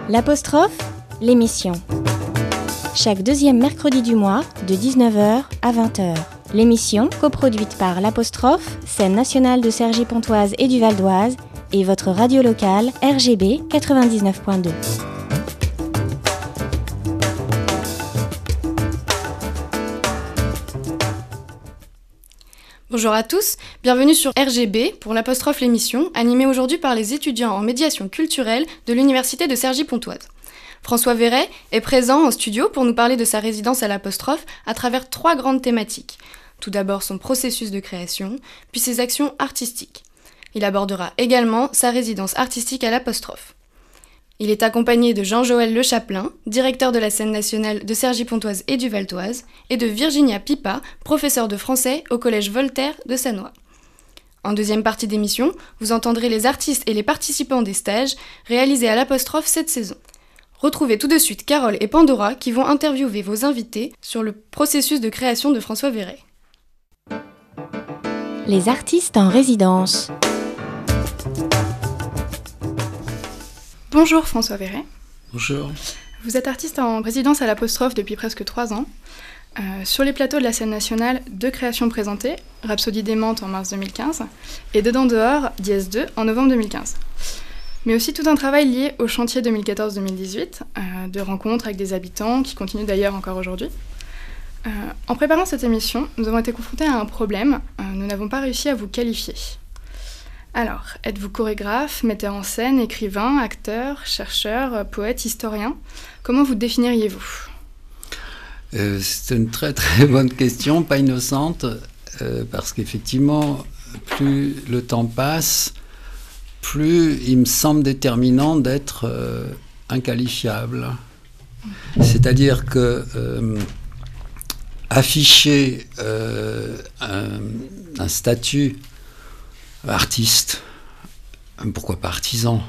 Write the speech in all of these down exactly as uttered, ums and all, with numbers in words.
L'apostrophe, l'émission. Chaque deuxième mercredi du mois, de dix-neuf heures à vingt heures. L'émission, coproduite par l'Apostrophe, scène nationale de Cergy-Pontoise et du Val d'Oise, et votre radio locale R G B quatre-vingt-dix-neuf point deux. Bonjour à tous, bienvenue sur R G B pour l'Apostrophe l'émission, animée aujourd'hui par les étudiants en médiation culturelle de l'Université de Cergy-Pontoise. François Verret est présent en studio pour nous parler de sa résidence à l'Apostrophe à travers trois grandes thématiques. Tout d'abord son processus de création, puis ses actions artistiques. Il abordera également sa résidence artistique à l'Apostrophe. Il est accompagné de Jean-Joël Le Chapelain, directeur de la scène nationale de Cergy-Pontoise et du Val d'Oise, et de Virginia Pipa, professeure de français au collège Voltaire de Sannois. En deuxième partie d'émission, vous entendrez les artistes et les participants des stages réalisés à l'Apostrophe cette saison. Retrouvez tout de suite Carole et Pandora qui vont interviewer vos invités sur le processus de création de François Verret. Les artistes en résidence. Bonjour François Verret. Bonjour. Vous êtes artiste en résidence à l'Apostrophe depuis presque trois ans. Euh, sur les plateaux de la scène nationale, deux créations présentées, Rhapsodie démente en mars deux mille quinze et Dedans dehors, Dièse deux en novembre deux mille quinze. Mais aussi tout un travail lié au chantier deux mille quatorze deux mille dix-huit, euh, de rencontres avec des habitants qui continuent d'ailleurs encore aujourd'hui. Euh, en préparant cette émission, nous avons été confrontés à un problème, euh, nous n'avons pas réussi à vous qualifier. Alors, êtes-vous chorégraphe, metteur en scène, écrivain, acteur, chercheur, poète, historien ? Comment vous définiriez-vous ? euh, C'est une très très bonne question, pas innocente, euh, parce qu'effectivement, plus le temps passe, plus il me semble déterminant d'être euh, inqualifiable. C'est-à-dire que euh, afficher euh, un, un statut artiste, pourquoi pas artisan,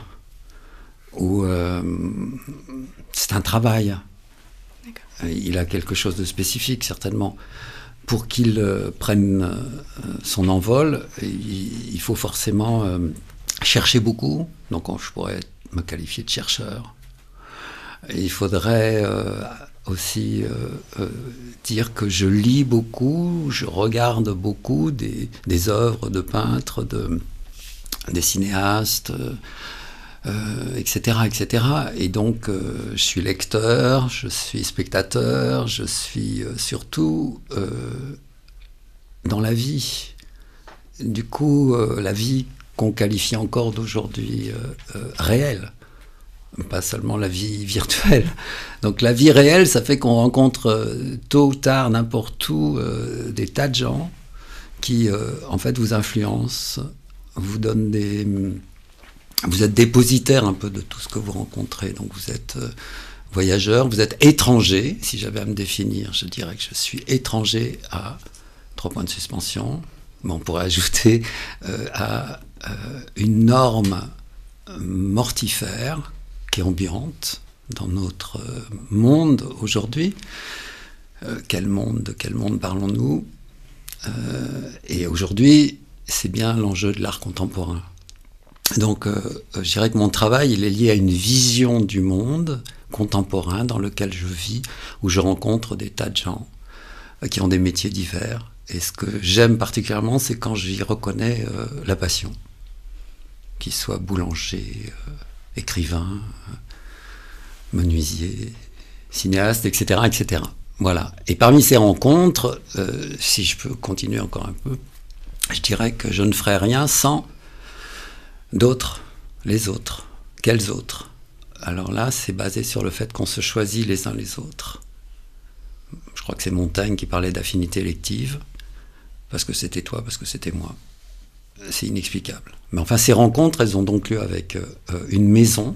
ou euh, c'est un travail. D'accord. Il a quelque chose de spécifique, certainement. Pour qu'il euh, prenne euh, son envol, il, il faut forcément euh, chercher beaucoup. Donc je pourrais me qualifier de chercheur. Et il faudrait euh, aussi euh, euh, dire que je lis beaucoup, je regarde beaucoup des, des œuvres de peintres, de, des cinéastes, euh, et cetera, et cetera. Et donc, euh, je suis lecteur, je suis spectateur, je suis euh, surtout euh, dans la vie. Du coup, euh, la vie qu'on qualifie encore d'aujourd'hui euh, euh, réelle. Pas seulement la vie virtuelle. Donc la vie réelle, ça fait qu'on rencontre euh, tôt ou tard, n'importe où, euh, des tas de gens qui, euh, en fait, vous influencent, vous donnent des... Vous êtes dépositaire un peu de tout ce que vous rencontrez. Donc vous êtes euh, voyageur, vous êtes étranger. Si j'avais à me définir, je dirais que je suis étranger à trois points de suspension. Mais on pourrait ajouter euh, à euh, une norme mortifère qui est ambiante dans notre monde aujourd'hui. Euh, quel monde, de quel monde parlons-nous ? euh, Et aujourd'hui, c'est bien l'enjeu de l'art contemporain. Donc, euh, je dirais que mon travail, il est lié à une vision du monde contemporain dans lequel je vis, où je rencontre des tas de gens euh, qui ont des métiers divers. Et ce que j'aime particulièrement, c'est quand j'y reconnais euh, la passion. Qu'ils soient boulanger, euh, écrivain, euh, menuisier, cinéaste, et cetera, et cetera. Voilà. Et parmi ces rencontres, euh, si je peux continuer encore un peu, je dirais que je ne ferais rien sans d'autres, les autres. Quels autres ? Alors là, c'est basé sur le fait qu'on se choisit les uns les autres. Je crois que c'est Montaigne qui parlait d'affinité élective, parce que c'était toi, parce que c'était moi. C'est inexplicable. Mais enfin, ces rencontres, elles ont donc lieu avec euh, une maison.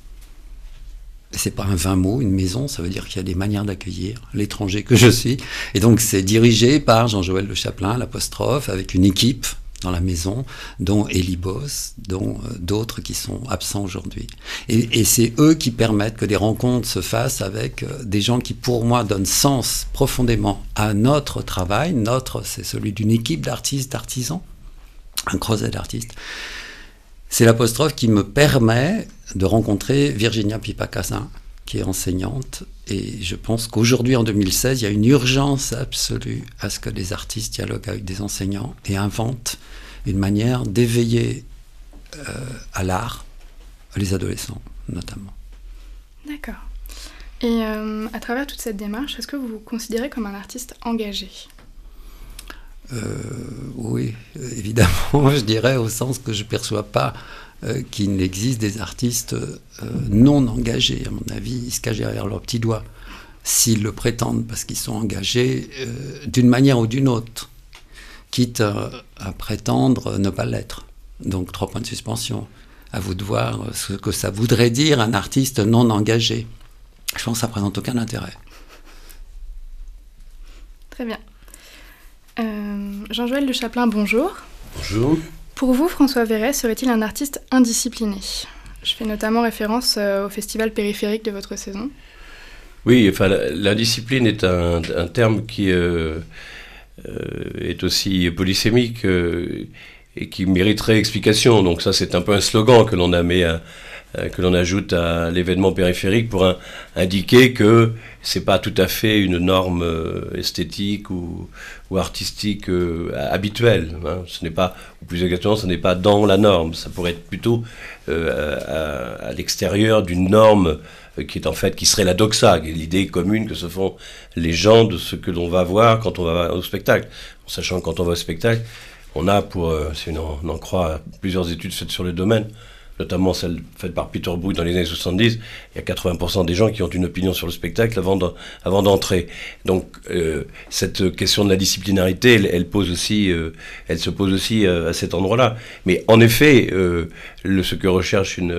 C'est pas un vain mot, une maison, ça veut dire qu'il y a des manières d'accueillir l'étranger que je suis. Et donc, c'est dirigé par Jean-Joël Le Chapelain, l'Apostrophe, avec une équipe dans la maison, dont Elie Boss, dont euh, d'autres qui sont absents aujourd'hui. Et, et c'est eux qui permettent que des rencontres se fassent avec euh, des gens qui, pour moi, donnent sens profondément à notre travail. Notre, c'est celui d'une équipe d'artistes, d'artisans, un creuset d'artistes. c'est l'apostrophe qui me permet de rencontrer Virginia Pipa-Cassin, qui est enseignante. Et je pense qu'aujourd'hui, en deux mille seize, il y a une urgence absolue à ce que les artistes dialoguent avec des enseignants et inventent une manière d'éveiller euh, à l'art les adolescents, notamment. D'accord. Et euh, à travers toute cette démarche, est-ce que vous vous considérez comme un artiste engagé ? Euh, oui, évidemment, je dirais, au sens que je ne perçois pas euh, qu'il n'existe des artistes euh, non engagés. À mon avis, ils se cachent derrière leurs petits doigts, s'ils le prétendent, parce qu'ils sont engagés euh, d'une manière ou d'une autre, quitte à, à prétendre ne pas l'être. Donc, trois points de suspension. À vous de voir ce que ça voudrait dire un artiste non engagé. Je pense que ça ne présente aucun intérêt. Très bien. Euh, Jean-Joël de Chaplin, bonjour. Bonjour. Pour vous, François Verret serait-il un artiste indiscipliné ? Je fais notamment référence euh, au festival périphérique de votre saison. Oui, enfin, l'indiscipline est un, un terme qui euh, euh, est aussi polysémique euh, et qui mériterait explication. Donc ça, c'est un peu un slogan que l'on a mis à, que l'on ajoute à l'événement périphérique pour un, indiquer que c'est pas tout à fait une norme euh, esthétique ou, ou artistique euh, habituelle. Hein. Ce n'est pas, ou plus exactement, ce n'est pas dans la norme. Ça pourrait être plutôt euh, à, à l'extérieur d'une norme euh, qui est en fait, qui serait la doxa, qui est l'idée commune que se font les gens de ce que l'on va voir quand on va au spectacle. En sachant que quand on va au spectacle, on a, pour, euh, si on, on en croit, plusieurs études faites sur le domaine, notamment celle faite par Peter Brook dans les années soixante-dix, il y a quatre-vingts pour cent des gens qui ont une opinion sur le spectacle avant, de, avant d'entrer. Donc euh, cette question de la disciplinarité, elle, elle, pose aussi, euh, elle se pose aussi euh, à cet endroit-là. Mais en effet, euh, le, ce que recherche une,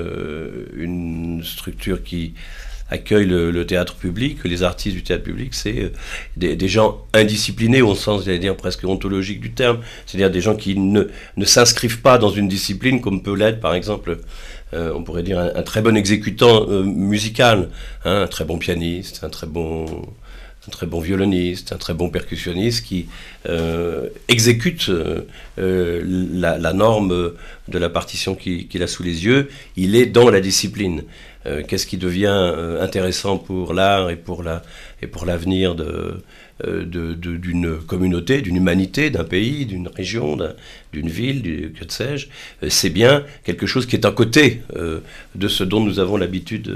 une structure qui accueille le, le théâtre public, les artistes du théâtre public, c'est euh, des, des gens indisciplinés au sens, j'allais dire, presque ontologique du terme, c'est-à-dire des gens qui ne, ne s'inscrivent pas dans une discipline comme peut l'être, par exemple, euh, on pourrait dire un, un très bon exécutant euh, musical, hein, un très bon pianiste, un très bon, un très bon violoniste, un très bon percussionniste qui euh, exécute euh, euh, la, la norme de la partition qu'il, qu'il a sous les yeux, il est dans la discipline. Euh, qu'est-ce qui devient euh, intéressant pour l'art et pour, la, et pour l'avenir de, euh, de, de, d'une communauté, d'une humanité, d'un pays, d'une région, d'un, d'une ville, du, que sais-je, euh, c'est bien quelque chose qui est à côté euh, de ce dont nous avons l'habitude,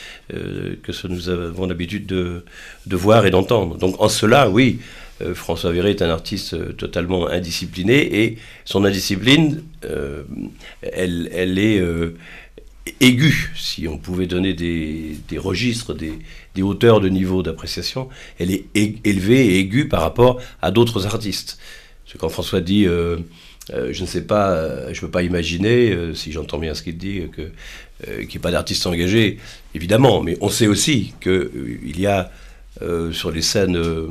euh, que ce nous avons l'habitude de, de voir et d'entendre. Donc en cela, oui, euh, François Verret est un artiste euh, totalement indiscipliné et son indiscipline, euh, elle, elle est... Euh, aiguë, si on pouvait donner des, des registres, des, des hauteurs de niveau d'appréciation, elle est élevée et aiguë par rapport à d'autres artistes. Parce que quand François dit euh, euh, je ne sais pas, euh, je ne peux pas imaginer, euh, si j'entends bien ce qu'il dit, que, euh, qu'il n'y ait pas d'artistes engagés, évidemment, mais on sait aussi qu'il euh, y a euh, sur les scènes euh,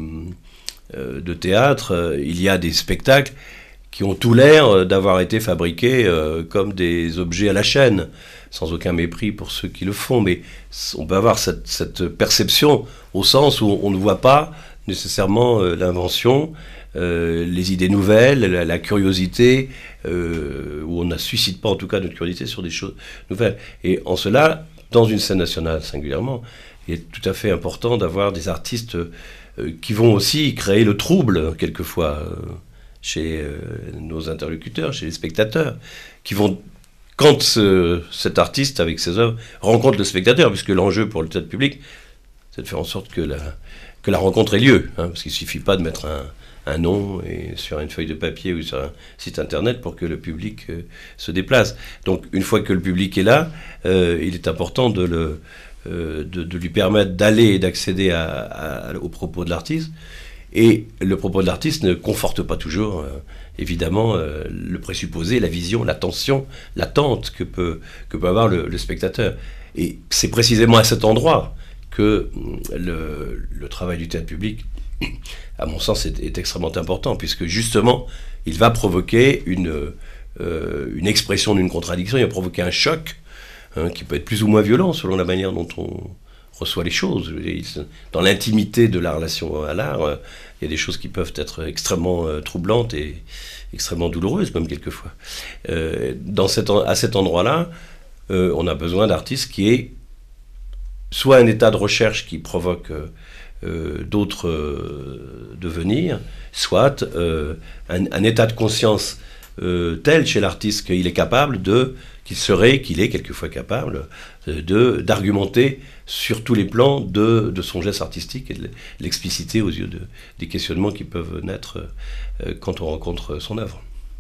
euh, de théâtre, euh, il y a des spectacles qui ont tout l'air d'avoir été fabriqués euh, comme des objets à la chaîne, sans aucun mépris pour ceux qui le font, mais on peut avoir cette, cette perception au sens où on ne voit pas nécessairement euh, l'invention, euh, les idées nouvelles, la, la curiosité, euh, où on ne suscite pas en tout cas notre curiosité sur des choses nouvelles. Et en cela, dans une scène nationale singulièrement, il est tout à fait important d'avoir des artistes euh, qui vont aussi créer le trouble, quelquefois, euh, chez euh, nos interlocuteurs, chez les spectateurs, qui vont... Quand ce, cet artiste, avec ses œuvres, rencontre le spectateur, puisque l'enjeu pour le théâtre public, c'est de faire en sorte que la, que la rencontre ait lieu, hein, parce qu'il ne suffit pas de mettre un, un nom et sur une feuille de papier ou sur un site internet pour que le public euh, se déplace. Donc, une fois que le public est là, euh, il est important de, le, euh, de, de lui permettre d'aller et d'accéder à, à, aux propos de l'artiste. Et le propos de l'artiste ne conforte pas toujours, euh, évidemment, euh, le présupposé, la vision, l'attention, l'attente que peut, que peut avoir le, le spectateur. Et c'est précisément à cet endroit que le, le travail du théâtre public, à mon sens, est, est extrêmement important, puisque justement, il va provoquer une, euh, une expression d'une contradiction, il va provoquer un choc, hein, qui peut être plus ou moins violent selon la manière dont on, reçoit les choses. Dans l'intimité de la relation à l'art, euh, il y a des choses qui peuvent être extrêmement euh, troublantes et extrêmement douloureuses, même quelquefois. Euh, dans cet, à cet endroit-là, euh, on a besoin d'artistes qui aient soit un état de recherche qui provoque euh, euh, d'autres euh, devenirs, soit euh, un, un état de conscience euh, tel chez l'artiste qu'il est capable de, qu'il serait, qu'il est quelquefois capable de, d'argumenter sur tous les plans de, de son geste artistique et de l'expliciter aux yeux de, des questionnements qui peuvent naître euh, quand on rencontre son œuvre.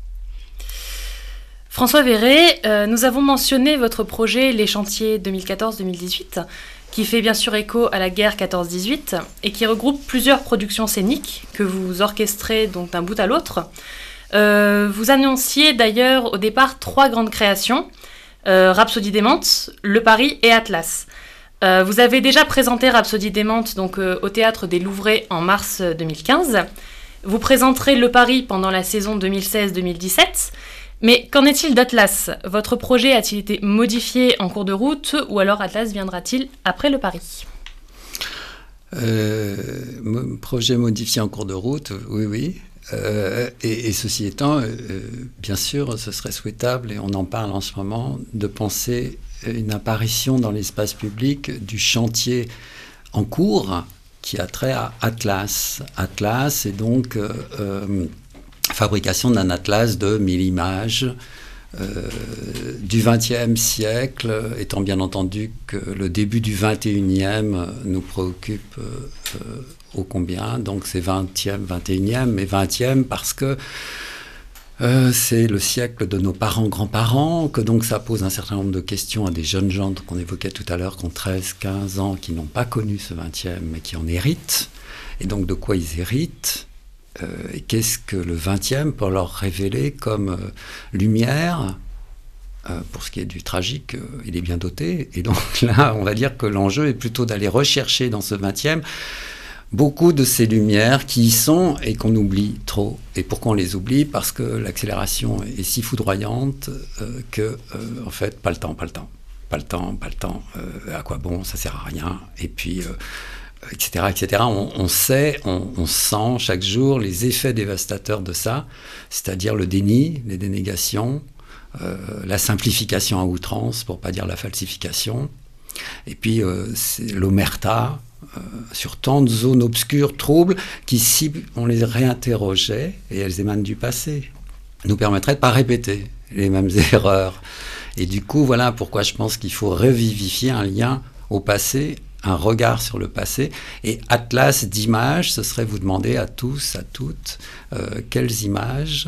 François Verret, euh, nous avons mentionné votre projet Les Chantiers deux mille quatorze deux mille dix-huit, qui fait bien sûr écho à la guerre quatorze dix-huit et qui regroupe plusieurs productions scéniques que vous orchestrez donc d'un bout à l'autre. Euh, vous annonciez d'ailleurs au départ trois grandes créations, euh, Rhapsodie démente, Le Paris et Atlas. Euh, vous avez déjà présenté Rhapsodie démente donc, euh, au Théâtre des Louvrais en mars deux mille quinze. Vous présenterez Le Paris pendant la saison deux mille seize deux mille dix-sept. Mais qu'en est-il d'Atlas ? Votre projet a-t-il été modifié en cours de route ou alors Atlas viendra-t-il après Le Paris ? euh, Projet modifié en cours de route, oui, oui. Euh, et, et ceci étant, euh, bien sûr, ce serait souhaitable, et on en parle en ce moment, de penser une apparition dans l'espace public du chantier en cours qui a trait à Atlas. Atlas est donc euh, euh, fabrication d'un atlas de mille images euh, du vingtième siècle, étant bien entendu que le début du vingt et unième nous préoccupe euh, ô combien, donc c'est vingtième, vingt et unième, mais vingtième parce que euh, c'est le siècle de nos parents, grands-parents, que donc ça pose un certain nombre de questions à des jeunes gens qu'on évoquait tout à l'heure, qui ont treize, quinze ans, qui n'ont pas connu ce vingtième, mais qui en héritent. Et donc de quoi ils héritent ? Euh, et qu'est-ce que le vingtième peut leur révéler comme euh, lumière ? euh, Pour ce qui est du tragique, euh, il est bien doté. Et donc là, on va dire que l'enjeu est plutôt d'aller rechercher dans ce vingtième beaucoup de ces lumières qui y sont et qu'on oublie trop. Et pourquoi on les oublie ? Parce que l'accélération est si foudroyante euh, que, euh, en fait, pas le temps, pas le temps. Pas le temps, pas le temps. Euh, à quoi bon ? Ça sert à rien. Et puis... Euh, etc., et cetera. On, on sait, on, on sent chaque jour les effets dévastateurs de ça, c'est-à-dire le déni, les dénégations, euh, la simplification à outrance, pour ne pas dire la falsification, et puis euh, c'est l'omerta euh, sur tant de zones obscures, troubles, qui, si on les réinterrogeait, et elles émanent du passé, nous permettraient de ne pas répéter les mêmes erreurs. Et du coup, voilà pourquoi je pense qu'il faut revivifier un lien au passé, un regard sur le passé. Et Atlas d'images, ce serait vous demander à tous, à toutes, euh, quelles images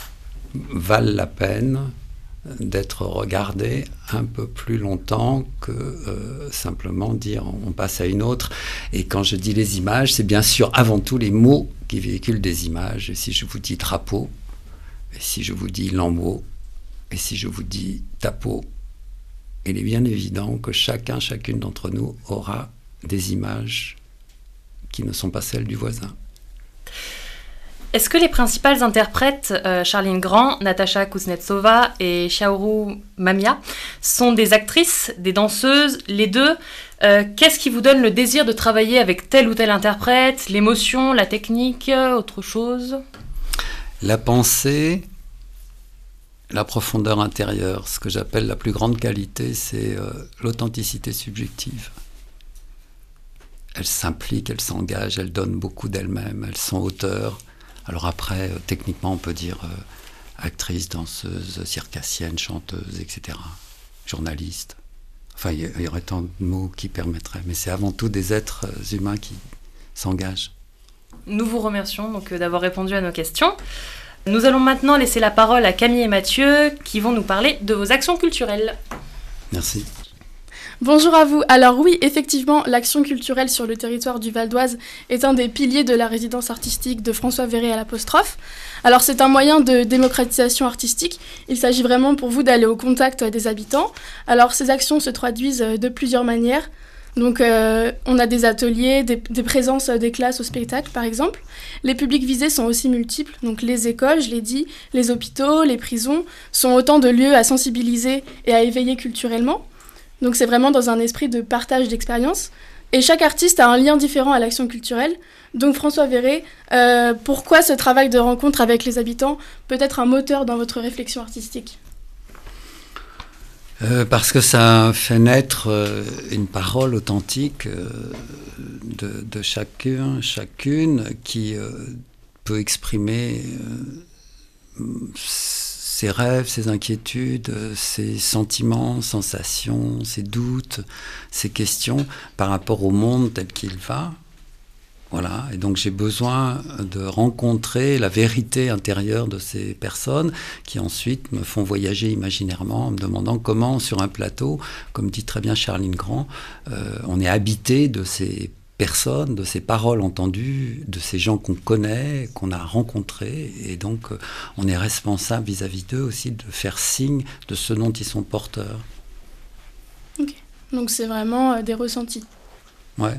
valent la peine d'être regardées un peu plus longtemps que euh, simplement dire on passe à une autre. Et quand je dis les images, c'est bien sûr avant tout les mots qui véhiculent des images. Et si je vous dis drapeau, et si je vous dis lambeau, et si je vous dis tapeau, il est bien évident que chacun, chacune d'entre nous aura des images qui ne sont pas celles du voisin. Est-ce que les principales interprètes, euh, Charline Grand, Natacha Kuznetsova et Xiaoru Mamia, sont des actrices, des danseuses, les deux ? euh, Qu'est-ce qui vous donne le désir de travailler avec tel ou tel interprète ? L'émotion, la technique, autre chose ? La pensée... La profondeur intérieure, ce que j'appelle la plus grande qualité, c'est euh, l'authenticité subjective. Elles s'impliquent, elles s'engagent, elles donnent beaucoup d'elles-mêmes, elles sont auteurs. Alors après, euh, techniquement, on peut dire euh, actrice, danseuse, circassienne, chanteuse, et cetera. Journaliste. Enfin, il y, y aurait tant de mots qui permettraient, mais c'est avant tout des êtres humains qui s'engagent. Nous vous remercions donc, d'avoir répondu à nos questions. Nous allons maintenant laisser la parole à Camille et Mathieu qui vont nous parler de vos actions culturelles. Merci. Bonjour à vous. Alors oui, effectivement, l'action culturelle sur le territoire du Val d'Oise est un des piliers de la résidence artistique de François Verret à l'apostrophe. Alors c'est un moyen de démocratisation artistique. Il s'agit vraiment pour vous d'aller au contact des habitants. Alors ces actions se traduisent de plusieurs manières. Donc euh, on a des ateliers, des, des présences des classes au spectacle par exemple. Les publics visés sont aussi multiples, donc les écoles, je l'ai dit, les hôpitaux, les prisons sont autant de lieux à sensibiliser et à éveiller culturellement. Donc c'est vraiment dans un esprit de partage d'expérience. Et chaque artiste a un lien différent à l'action culturelle. Donc François Verret, euh, pourquoi ce travail de rencontre avec les habitants peut être un moteur dans votre réflexion artistique ? Euh, parce que ça fait naître euh, une parole authentique euh, de, de chacun, chacune, qui euh, peut exprimer euh, ses rêves, ses inquiétudes, ses sentiments, sensations, ses doutes, ses questions par rapport au monde tel qu'il va. Voilà, et donc j'ai besoin de rencontrer la vérité intérieure de ces personnes qui ensuite me font voyager imaginairement en me demandant comment sur un plateau, comme dit très bien Charline Grand, euh, on est habité de ces personnes, de ces paroles entendues, de ces gens qu'on connaît, qu'on a rencontrés, et donc euh, on est responsable vis-à-vis d'eux aussi de faire signe de ce dont ils sont porteurs. Ok, donc c'est vraiment euh, des ressentis. Ouais.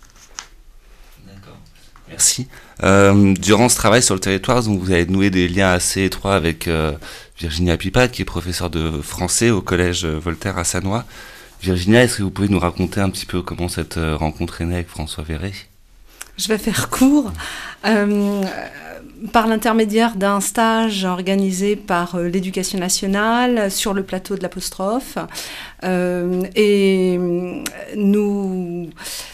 Merci. Euh, durant ce travail sur le territoire, donc, vous avez noué des liens assez étroits avec euh, Virginia Pipat, qui est professeure de français au collège Voltaire à Sannois. Virginia, est-ce que vous pouvez nous raconter un petit peu comment cette euh, rencontre est née avec François Verret ? Je vais faire court. Euh, par l'intermédiaire d'un stage organisé par euh, l'Éducation nationale sur le plateau de l'Apostrophe. Euh, et nous...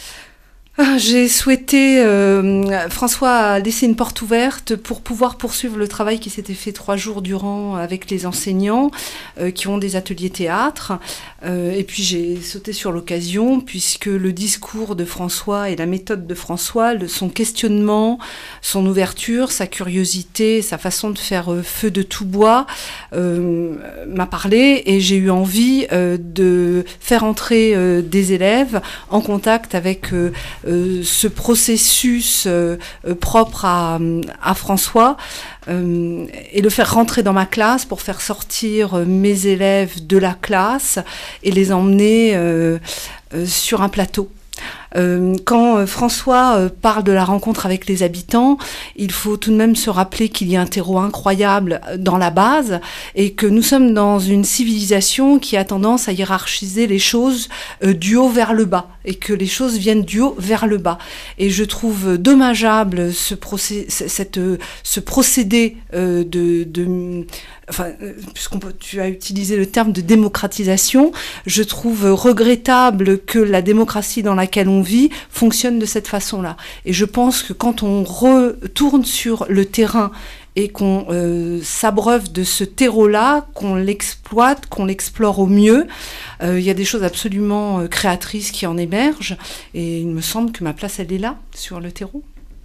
J'ai souhaité, euh, François a laissé une porte ouverte pour pouvoir poursuivre le travail qui s'était fait trois jours durant avec les enseignants euh, qui ont des ateliers théâtre. Euh, et puis j'ai sauté sur l'occasion puisque le discours de François et la méthode de François, le, son questionnement, son ouverture, sa curiosité, sa façon de faire euh, feu de tout bois euh, m'a parlé et j'ai eu envie euh, de faire entrer euh, des élèves en contact avec euh, Euh, ce processus euh, euh, propre à, à François euh, et le faire rentrer dans ma classe pour faire sortir euh, mes élèves de la classe et les emmener euh, euh, sur un plateau. Euh, quand euh, François euh, parle de la rencontre avec les habitants, il faut tout de même se rappeler qu'il y a un terreau incroyable dans la base et que nous sommes dans une civilisation qui a tendance à hiérarchiser les choses euh, du haut vers le bas et que les choses viennent du haut vers le bas. Et je trouve dommageable ce, procé- cette, ce procédé euh, de... de Enfin, puisqu'on peut, tu as utilisé le terme de démocratisation, je trouve regrettable que la démocratie dans laquelle on vit fonctionne de cette façon-là. Et je pense que quand on retourne sur le terrain et qu'on euh, s'abreuve de ce terreau-là, qu'on l'exploite, qu'on l'explore au mieux, euh, il y a des choses absolument euh, créatrices qui en émergent. Et il me semble que ma place, elle est là, sur le terreau.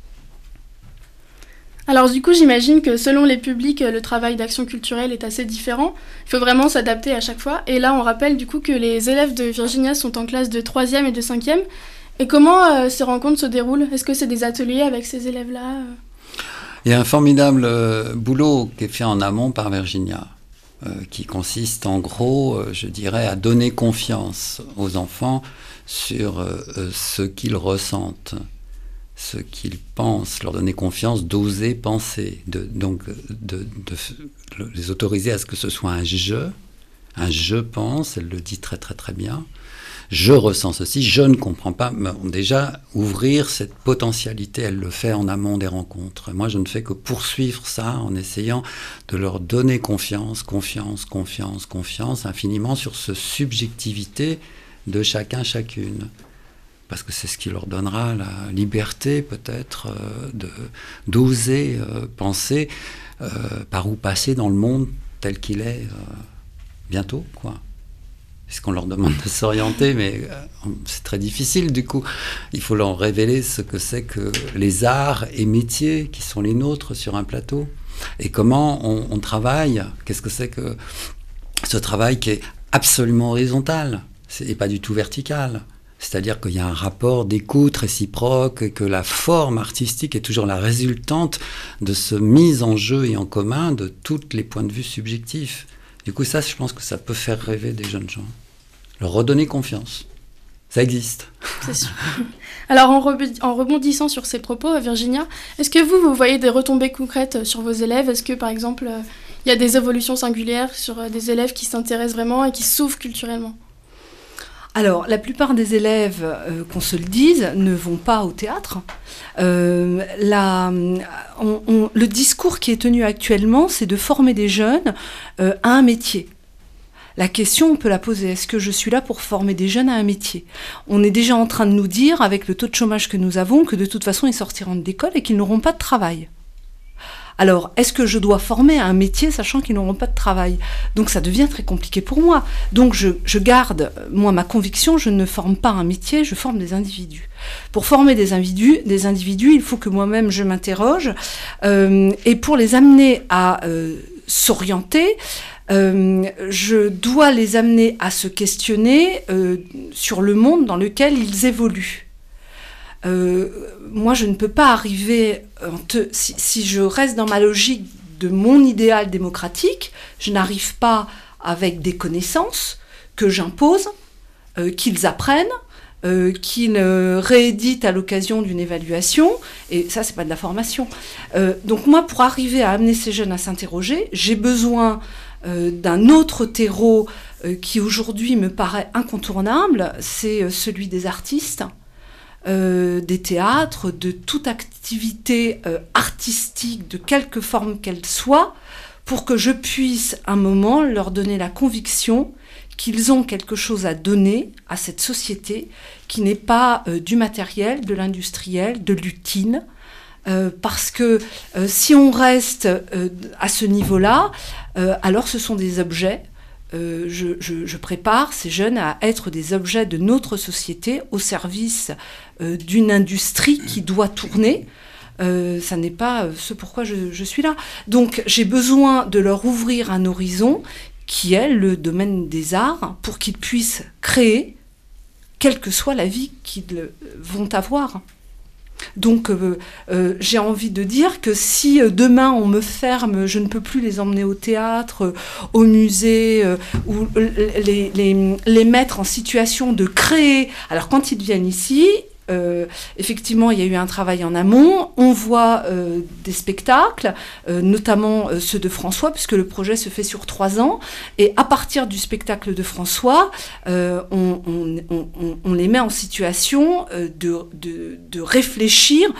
Alors du coup, j'imagine que selon les publics, le travail d'action culturelle est assez différent. Il faut vraiment s'adapter à chaque fois. Et là, on rappelle du coup que les élèves de Virginia sont en classe de troisième et de cinquième. Et comment euh, ces rencontres se déroulent ? Est-ce que c'est des ateliers avec ces élèves-là ? Il y a un formidable euh, boulot qui est fait en amont par Virginia, euh, qui consiste en gros, euh, je dirais, à donner confiance aux enfants sur euh, euh, ce qu'ils ressentent, ce qu'ils pensent, leur donner confiance, d'oser penser, de, donc de, de, de les autoriser à ce que ce soit un je, un je pense, elle le dit très très très bien, je ressens ceci, je ne comprends pas, mais déjà ouvrir cette potentialité, elle le fait en amont des rencontres. Moi je ne fais que poursuivre ça en essayant de leur donner confiance, confiance, confiance, confiance, infiniment sur cette subjectivité de chacun, chacune. Parce que c'est ce qui leur donnera la liberté peut-être euh, de, d'oser euh, penser euh, par où passer dans le monde tel qu'il est euh, bientôt, quoi. Puisqu'on leur demande de s'orienter, mais euh, c'est très difficile du coup. Il faut leur révéler ce que c'est que les arts et métiers qui sont les nôtres sur un plateau. Et comment on, on travaille, qu'est-ce que c'est que ce travail qui est absolument horizontal et pas du tout vertical. C'est-à-dire qu'il y a un rapport d'écoute réciproque et que la forme artistique est toujours la résultante de ce mise en jeu et en commun de tous les points de vue subjectifs. Du coup, ça, je pense que ça peut faire rêver des jeunes gens. Leur redonner confiance. Ça existe. C'est sûr. Alors, en, re- en rebondissant sur ces propos, Virginia, est-ce que vous, vous voyez des retombées concrètes sur vos élèves ? Est-ce que, par exemple, il y a des évolutions singulières sur des élèves qui s'intéressent vraiment et qui s'ouvrent culturellement ? Alors, la plupart des élèves, euh, qu'on se le dise, ne vont pas au théâtre. Euh, la, on, on, le discours qui est tenu actuellement, c'est de former des jeunes euh, à un métier. La question, on peut la poser, est-ce que je suis là pour former des jeunes à un métier ? On est déjà en train de nous dire, avec le taux de chômage que nous avons, que de toute façon, ils sortiront de l'école et qu'ils n'auront pas de travail. Alors, est-ce que je dois former à un métier sachant qu'ils n'auront pas de travail ? Donc, ça devient très compliqué pour moi. Donc, je, je garde, moi, ma conviction, je ne forme pas un métier, je forme des individus. Pour former des individus, des individus il faut que moi-même, je m'interroge. Euh, et pour les amener à euh, s'orienter, euh, je dois les amener à se questionner euh, sur le monde dans lequel ils évoluent. Euh, moi, je ne peux pas arriver, te, si, si je reste dans ma logique de mon idéal démocratique, je n'arrive pas avec des connaissances que j'impose, euh, qu'ils apprennent, euh, qu'ils euh, rééditent à l'occasion d'une évaluation, et ça, c'est pas de la formation. Euh, donc moi, pour arriver à amener ces jeunes à s'interroger, j'ai besoin euh, d'un autre terreau euh, qui aujourd'hui me paraît incontournable, c'est euh, celui des artistes. Euh, des théâtres, de toute activité euh, artistique, de quelque forme qu'elle soit, pour que je puisse, un moment, leur donner la conviction qu'ils ont quelque chose à donner à cette société qui n'est pas euh, du matériel, de l'industriel, de l'utile. Euh, parce que euh, si on reste euh, à ce niveau-là, euh, alors ce sont des objets. Euh, je, je, je prépare ces jeunes à être des objets de notre société au service euh, d'une industrie qui doit tourner. Euh, ça n'est pas ce pourquoi je, je suis là. Donc j'ai besoin de leur ouvrir un horizon qui est le domaine des arts pour qu'ils puissent créer, quelle que soit la vie qu'ils vont avoir. Donc euh, euh, j'ai envie de dire que si euh, demain on me ferme, je ne peux plus les emmener au théâtre, euh, au musée, euh, ou les, les, les mettre en situation de créer. Alors quand ils viennent ici, euh, effectivement il y a eu un travail en amont, on voit euh, des spectacles, euh, notamment euh, ceux de François, puisque le projet se fait sur trois ans, et à partir du spectacle de François, euh, on, on, on, on les met en situation euh, de, de, de réfléchir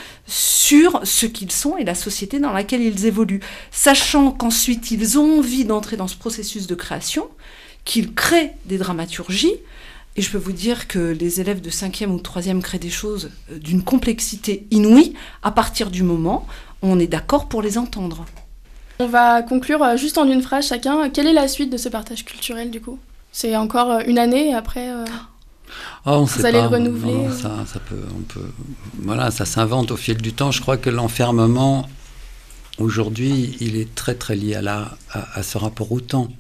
sur ce qu'ils sont et la société dans laquelle ils évoluent, sachant qu'ensuite ils ont envie d'entrer dans ce processus de création, qu'ils créent des dramaturgies. Et je peux vous dire que les élèves de cinquième ou de troisième créent des choses d'une complexité inouïe à partir du moment où on est d'accord pour les entendre. On va conclure juste en une phrase chacun. Quelle est la suite de ce partage culturel du coup ? C'est encore une année et après euh, oh, on vous sait allez pas. le renouveler non, non, ça, ça peut, on peut, voilà, ça s'invente au fil du temps. Je crois que l'enfermement, aujourd'hui, il est très très lié à, la, à, à ce rapport au temps.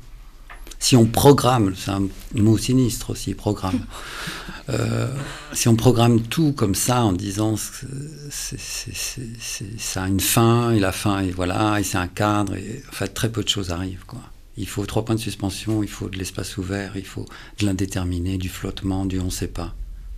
Si on programme, c'est un mot sinistre aussi, programme. Euh, si on programme tout comme ça en disant que c'est, c'est, c'est, c'est, ça a une fin, et la fin, et voilà, et c'est un cadre, et en fait, très peu de choses arrivent, quoi. Il faut trois points de suspension, il faut de l'espace ouvert, il faut de l'indéterminé, du flottement, du on ne sait pas.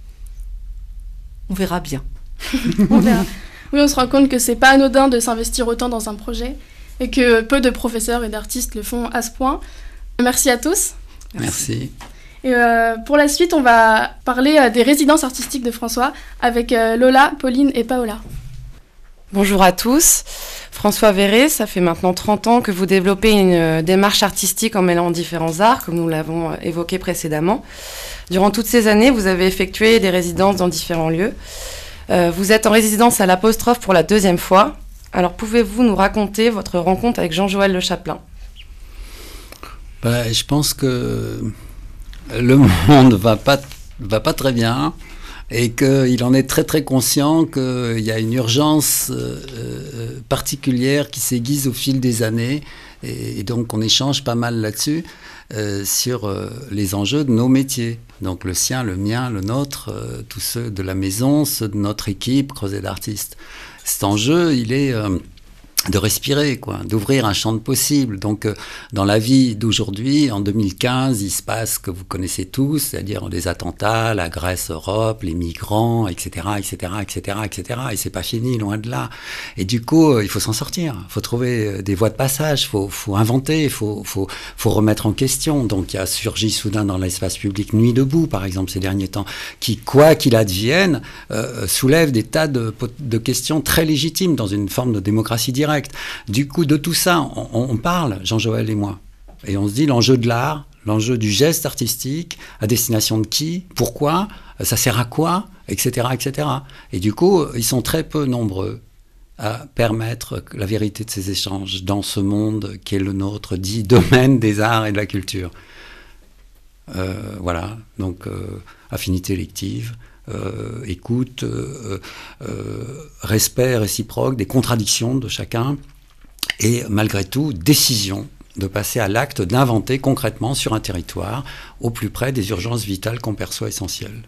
On verra bien. On verra. Oui, on se rend compte que c'est pas anodin de s'investir autant dans un projet et que peu de professeurs et d'artistes le font à ce point. Merci à tous. Merci. Et euh, pour la suite, on va parler euh, des résidences artistiques de François avec euh, Lola, Pauline et Paola. Bonjour à tous. François Verret, ça fait maintenant trente ans que vous développez une euh, démarche artistique en mêlant différents arts, comme nous l'avons euh, évoqué précédemment. Durant toutes ces années, vous avez effectué des résidences dans différents lieux. Euh, vous êtes en résidence à l'Apostrophe pour la deuxième fois. Alors pouvez-vous nous raconter votre rencontre avec Jean-Joël Le Chapelain ? Ben, je pense que le monde va pas, va pas très bien et qu'il en est très très conscient qu'il y a une urgence euh, particulière qui s'aiguise au fil des années et, et donc on échange pas mal là-dessus euh, sur euh, les enjeux de nos métiers. Donc le sien, le mien, le nôtre, euh, tous ceux de la maison, ceux de notre équipe, Creuset d'artistes. Cet enjeu, il est... Euh, de respirer, quoi, d'ouvrir un champ de possibles. Donc, euh, dans la vie d'aujourd'hui, en deux mille quinze, il se passe ce que vous connaissez tous, c'est-à-dire des attentats, la Grèce-Europe, les migrants, et cetera, et cetera, et cetera, et cetera. Et c'est pas fini, loin de là. Et du coup, euh, il faut s'en sortir. Il faut trouver des voies de passage. Il faut, faut inventer. Il faut, faut, faut remettre en question. Donc, il y a surgi soudain dans l'espace public Nuit debout, par exemple, ces derniers temps, qui, quoi qu'il advienne, euh, soulève des tas de, de questions très légitimes dans une forme de démocratie directe. Du coup, de tout ça, on, on parle, Jean-Joël et moi. Et on se dit l'enjeu de l'art, l'enjeu du geste artistique, à destination de qui, pourquoi, ça sert à quoi, et cetera, et cetera. Et du coup, ils sont très peu nombreux à permettre la vérité de ces échanges dans ce monde qui est le nôtre, dit domaine des arts et de la culture. Euh, voilà, donc euh, affinité lective. Euh, écoute, euh, euh, respect réciproque, des contradictions de chacun, et malgré tout, décision de passer à l'acte d'inventer concrètement sur un territoire, au plus près des urgences vitales qu'on perçoit essentielles.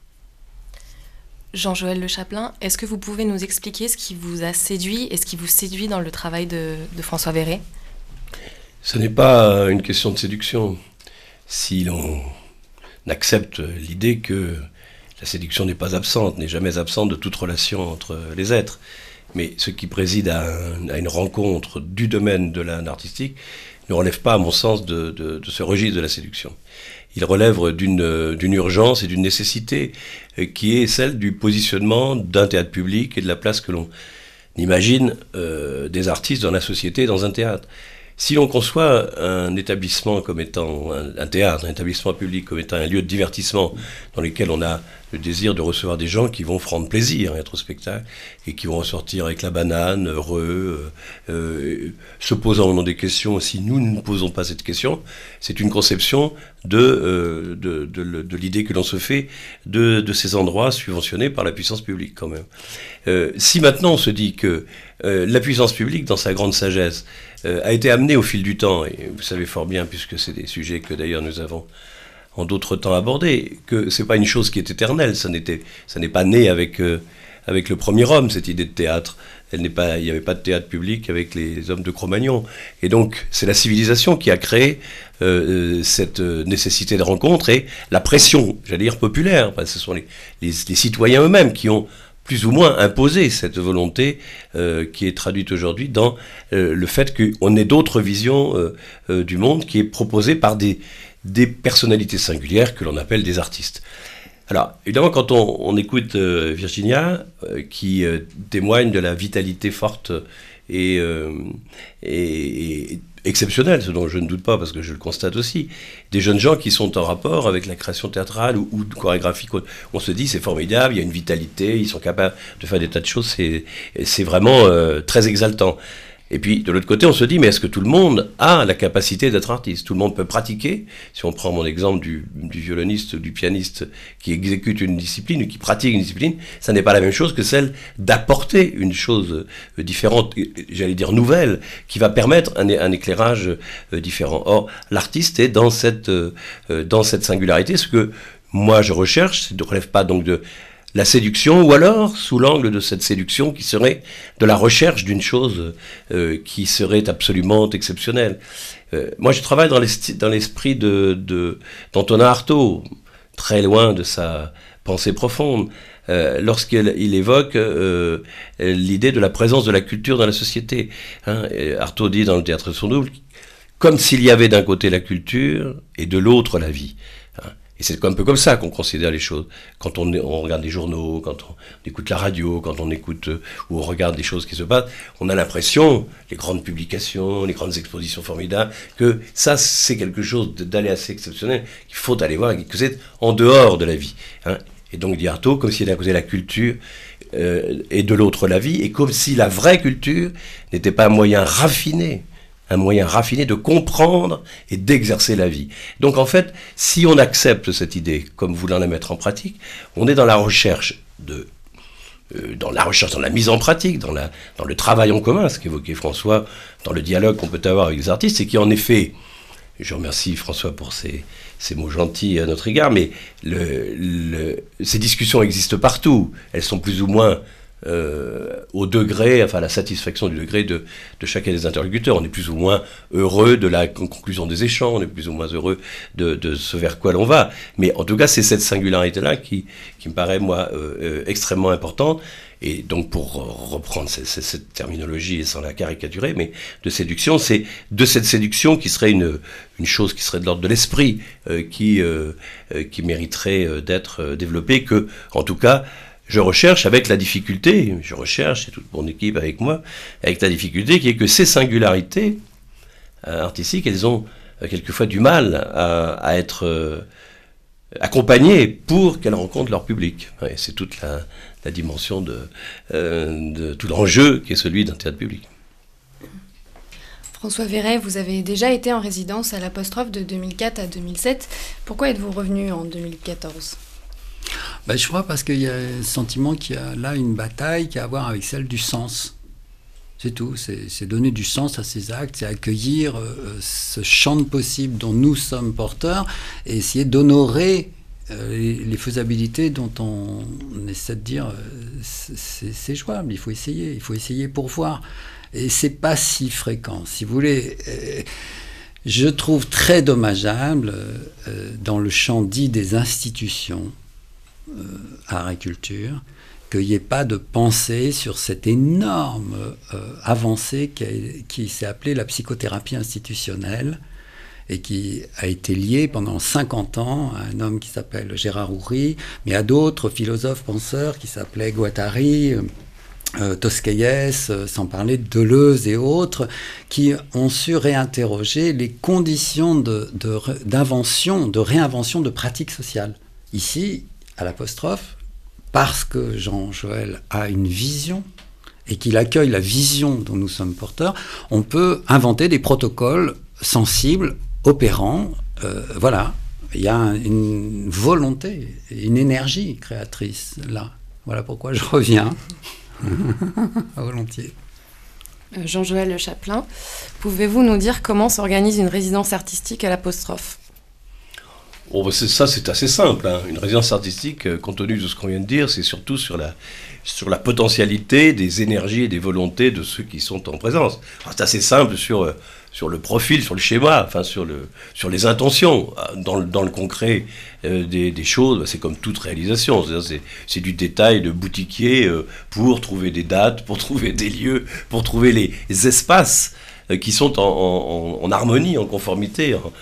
Jean-Joël Le Chapelain, est-ce que vous pouvez nous expliquer ce qui vous a séduit et ce qui vous séduit dans le travail de, de François Verret ? Ce n'est pas une question de séduction. Si l'on accepte l'idée que la séduction n'est pas absente, n'est jamais absente de toute relation entre les êtres. Mais ce qui préside à, un, à une rencontre du domaine de l'art artistique ne relève pas, à mon sens, de, de, de ce registre de la séduction. Il relève d'une, d'une urgence et d'une nécessité qui est celle du positionnement d'un théâtre public et de la place que l'on imagine euh, des artistes dans la société, dans un théâtre. Si l'on conçoit un établissement comme étant un, un théâtre, un établissement public comme étant un lieu de divertissement dans lequel on a le désir de recevoir des gens qui vont prendre plaisir à être au spectacle et qui vont ressortir avec la banane, heureux, euh, euh, se posant au nom des questions, si nous ne nous posons pas cette question, c'est une conception de, euh, de, de, de, de l'idée que l'on se fait de, de ces endroits subventionnés par la puissance publique quand même. Euh, si maintenant on se dit que euh, la puissance publique, dans sa grande sagesse, euh, a été amenée au fil du temps, et vous savez fort bien, puisque c'est des sujets que d'ailleurs nous avons en d'autres temps abordés, que c'est pas une chose qui est éternelle, ça n'était, ça n'est pas né avec, euh, avec le premier homme, cette idée de théâtre. Elle n'est pas, il n'y avait pas de théâtre public avec les hommes de Cro-Magnon. Et donc, c'est la civilisation qui a créé euh, cette nécessité de rencontre et la pression, j'allais dire populaire, parce que ce sont les, les, les citoyens eux-mêmes qui ont plus ou moins imposé cette volonté euh, qui est traduite aujourd'hui dans euh, le fait qu'on ait d'autres visions euh, euh, du monde qui est proposée par des des personnalités singulières que l'on appelle des artistes. Alors, évidemment, quand on, on écoute euh, Virginia, euh, qui euh, témoigne de la vitalité forte et, euh, et, et exceptionnelle, ce dont je ne doute pas, parce que je le constate aussi, des jeunes gens qui sont en rapport avec la création théâtrale ou, ou chorégraphique, on se dit c'est formidable, il y a une vitalité, ils sont capables de faire des tas de choses, c'est, c'est vraiment euh, très exaltant. Et puis, de l'autre côté, on se dit, mais est-ce que tout le monde a la capacité d'être artiste ? Tout le monde peut pratiquer. Si on prend mon exemple du, du violoniste, du pianiste qui exécute une discipline, ou qui pratique une discipline, ça n'est pas la même chose que celle d'apporter une chose différente, j'allais dire nouvelle, qui va permettre un, un éclairage différent. Or, l'artiste est dans cette, dans cette singularité. Ce que moi je recherche, ça ne relève pas donc de la séduction, ou alors sous l'angle de cette séduction qui serait de la recherche d'une chose euh, qui serait absolument exceptionnelle. Euh, moi, je travaille dans, l'esti- dans l'esprit de, de, d'Antonin Artaud, très loin de sa pensée profonde, euh, lorsqu'il il évoque euh, l'idée de la présence de la culture dans la société. Hein, Artaud dit dans le Théâtre de son double, comme s'il y avait d'un côté la culture et de l'autre la vie. Hein. Et c'est un peu comme ça qu'on considère les choses. Quand on, on regarde les journaux, quand on écoute la radio, quand on écoute euh, ou on regarde des choses qui se passent, on a l'impression, les grandes publications, les grandes expositions formidables, que ça, c'est quelque chose d'aller assez exceptionnel, qu'il faut aller voir, que c'est en dehors de la vie. Hein. Et donc, dit Artaud, comme s'il y avait d'un côté la culture euh, et de l'autre la vie, et comme si la vraie culture n'était pas un moyen raffiné, un moyen raffiné de comprendre et d'exercer la vie. Donc en fait, si on accepte cette idée, comme voulant la mettre en pratique, on est dans la recherche de, euh, dans la recherche, dans la mise en pratique, dans, la, dans le travail en commun, ce qu'évoquait François, dans le dialogue qu'on peut avoir avec les artistes, et qui en effet, je remercie François pour ces, ces mots gentils à notre égard, mais le, le, ces discussions existent partout, elles sont plus ou moins euh, au degré, enfin à la satisfaction du degré de, de chacun des interlocuteurs. On est plus ou moins heureux de la conclusion des échanges, on est plus ou moins heureux de, de ce vers quoi l'on va. Mais en tout cas, c'est cette singularité-là qui, qui me paraît, moi, euh, euh, extrêmement importante. Et donc, pour reprendre cette, cette terminologie, et sans la caricaturer, mais de séduction, c'est de cette séduction qui serait une, une chose qui serait de l'ordre de l'esprit, euh, qui, euh, euh, qui mériterait euh, d'être euh, développée, que, en tout cas, je recherche avec la difficulté, je recherche, et toute mon équipe avec moi, avec la difficulté qui est que ces singularités euh, artistiques, elles ont euh, quelquefois du mal à, à être euh, accompagnées pour qu'elles rencontrent leur public. Et c'est toute la, la dimension de, euh, de tout l'enjeu qui est celui d'un théâtre public. François Verret, vous avez déjà été en résidence à l'Apostrophe de deux mille quatre à deux mille sept. Pourquoi êtes-vous revenu en deux mille quatorze ? Ben, je crois parce qu'il y a le sentiment qu'il y a là une bataille qui a à voir avec celle du sens. C'est tout, c'est, c'est donner du sens à ces actes, c'est accueillir euh, ce champ de possible dont nous sommes porteurs et essayer d'honorer euh, les, les faisabilités dont on, on essaie de dire euh, c'est, c'est jouable, il faut essayer, il faut essayer pour voir. Et c'est pas si fréquent, si vous voulez. Euh, je trouve très dommageable euh, dans le champ dit des institutions, Euh, art et culture, qu'il n'y ait pas de pensée sur cette énorme euh, avancée qui, a, qui s'est appelée la psychothérapie institutionnelle et qui a été liée pendant cinquante ans à un homme qui s'appelle Gérard Houry, mais à d'autres philosophes penseurs qui s'appelaient Guattari, euh, Tosquelles, euh, sans parler de Deleuze et autres, qui ont su réinterroger les conditions de, de, d'invention, de réinvention de pratiques sociales. Ici, à l'Apostrophe, parce que Jean-Joël a une vision et qu'il accueille la vision dont nous sommes porteurs, on peut inventer des protocoles sensibles, opérants. Euh, voilà, il y a un, une volonté, une énergie créatrice là. Voilà pourquoi je reviens volontiers. Jean-Joël Le Chapelain, pouvez-vous nous dire comment s'organise une résidence artistique à l'Apostrophe ? Oh, bah c'est, ça, c'est assez simple. Hein. Une résidence artistique, euh, compte tenu de ce qu'on vient de dire, c'est surtout sur la, sur la potentialité des énergies et des volontés de ceux qui sont en présence. Alors, c'est assez simple sur, euh, sur le profil, sur le schéma, enfin, sur, le, sur les intentions. Dans le, dans le concret euh, des, des choses, bah, c'est comme toute réalisation. C'est, c'est du détail de boutiquier euh, pour trouver des dates, pour trouver des lieux, pour trouver les, les espaces qui sont en, en, en harmonie, en conformité, en,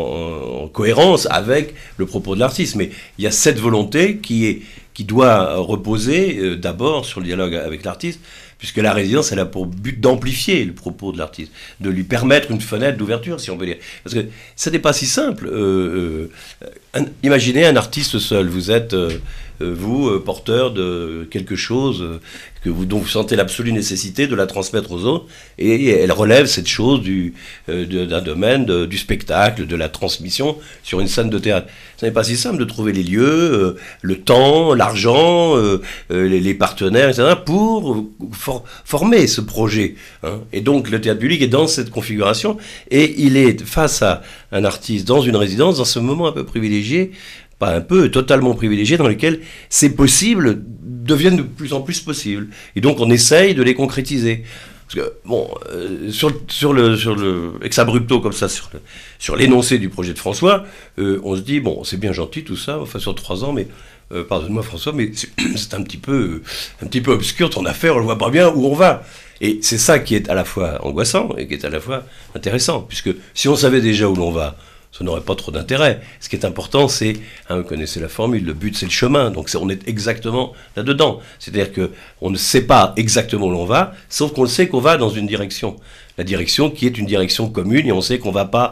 en, en cohérence avec le propos de l'artiste. Mais il y a cette volonté qui, est, qui doit reposer euh, d'abord sur le dialogue avec l'artiste, puisque la résidence, elle a pour but d'amplifier le propos de l'artiste, de lui permettre une fenêtre d'ouverture, si on veut dire. Parce que ça n'est pas si simple. Euh, euh, un, imaginez un artiste seul. Vous êtes, euh, vous, euh, porteur de quelque chose euh, que vous, dont vous sentez l'absolue nécessité de la transmettre aux autres, et elle relève cette chose du, euh, de, d'un domaine de, du spectacle, de la transmission sur une scène de théâtre. Ce n'est pas si simple de trouver les lieux, euh, le temps, l'argent, euh, euh, les, les partenaires, et cetera, pour for, former ce projet. Hein. Et donc le théâtre public est dans cette configuration, et il est face à un artiste dans une résidence, dans ce moment un peu privilégié, pas un peu, totalement privilégié, dans lequel c'est possible, deviennent de plus en plus possibles. Et donc on essaye de les concrétiser. Parce que, bon, euh, sur, sur le, sur le ex-abrupto, comme ça, sur, le, sur l'énoncé du projet de François, euh, on se dit, bon, c'est bien gentil tout ça, enfin sur trois ans, mais, euh, pardonne-moi François, mais c'est, c'est un petit peu, un petit peu obscur ton affaire, on ne voit pas bien où on va. Et c'est ça qui est à la fois angoissant et qui est à la fois intéressant, puisque si on savait déjà où l'on va, ça n'aurait pas trop d'intérêt. Ce qui est important, c'est, hein, vous connaissez la formule, le but c'est le chemin, donc c'est, on est exactement là-dedans. C'est-à-dire qu'on ne sait pas exactement où l'on va, sauf qu'on le sait qu'on va dans une direction. La direction qui est une direction commune, et on sait qu'on ne va pas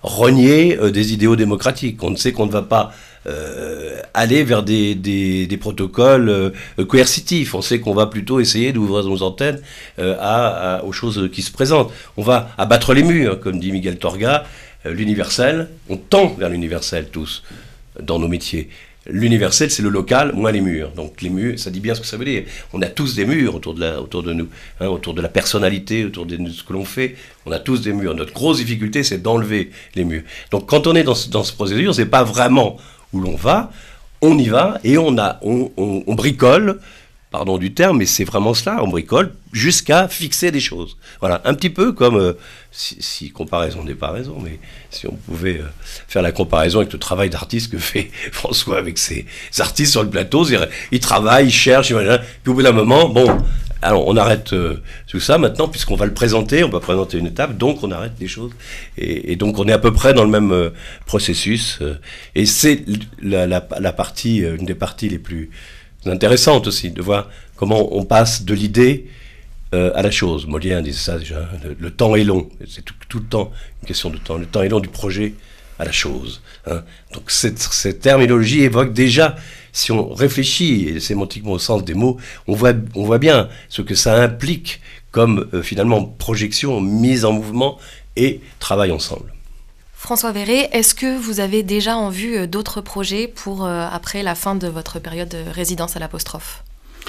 renier euh, des idéaux démocratiques. On sait qu'on ne va pas euh, aller vers des, des, des protocoles euh, coercitifs. On sait qu'on va plutôt essayer d'ouvrir nos antennes euh, à, à, aux choses qui se présentent. On va abattre les murs, comme dit Miguel Torga. L'universel, on tend vers l'universel tous, dans nos métiers. L'universel, c'est le local, moins les murs. Donc les murs, ça dit bien ce que ça veut dire. On a tous des murs autour de, la, autour de nous, hein, autour de la personnalité, autour de ce que l'on fait. On a tous des murs. Notre grosse difficulté, c'est d'enlever les murs. Donc quand on est dans ce, dans ce procédure, c'est pas vraiment où l'on va, on y va et on, a, on, on, on bricole pardon du terme, mais c'est vraiment cela, on bricole jusqu'à fixer des choses. Voilà, un petit peu comme, euh, si, si comparaison n'est pas raison, mais si on pouvait euh, faire la comparaison avec le travail d'artiste que fait François avec ses artistes sur le plateau, ils travaillent, ils cherchent, ils, puis au bout d'un moment, bon, alors on arrête euh, tout ça maintenant, puisqu'on va le présenter, on va présenter une étape, donc on arrête les choses, et, et donc on est à peu près dans le même euh, processus, euh, et c'est la, la, la partie, euh, une des parties les plus intéressante aussi, de voir comment on passe de l'idée euh, à la chose. Molière disait ça déjà, le, le temps est long, c'est tout, tout le temps une question de temps, le temps est long du projet à la chose. Hein. Donc cette, cette terminologie évoque déjà, si on réfléchit sémantiquement au sens des mots, on voit, on voit bien ce que ça implique comme euh, finalement projection, mise en mouvement et travail ensemble. François Verret, est-ce que vous avez déjà en vue d'autres projets pour euh, après la fin de votre période de résidence à l'apostrophe ?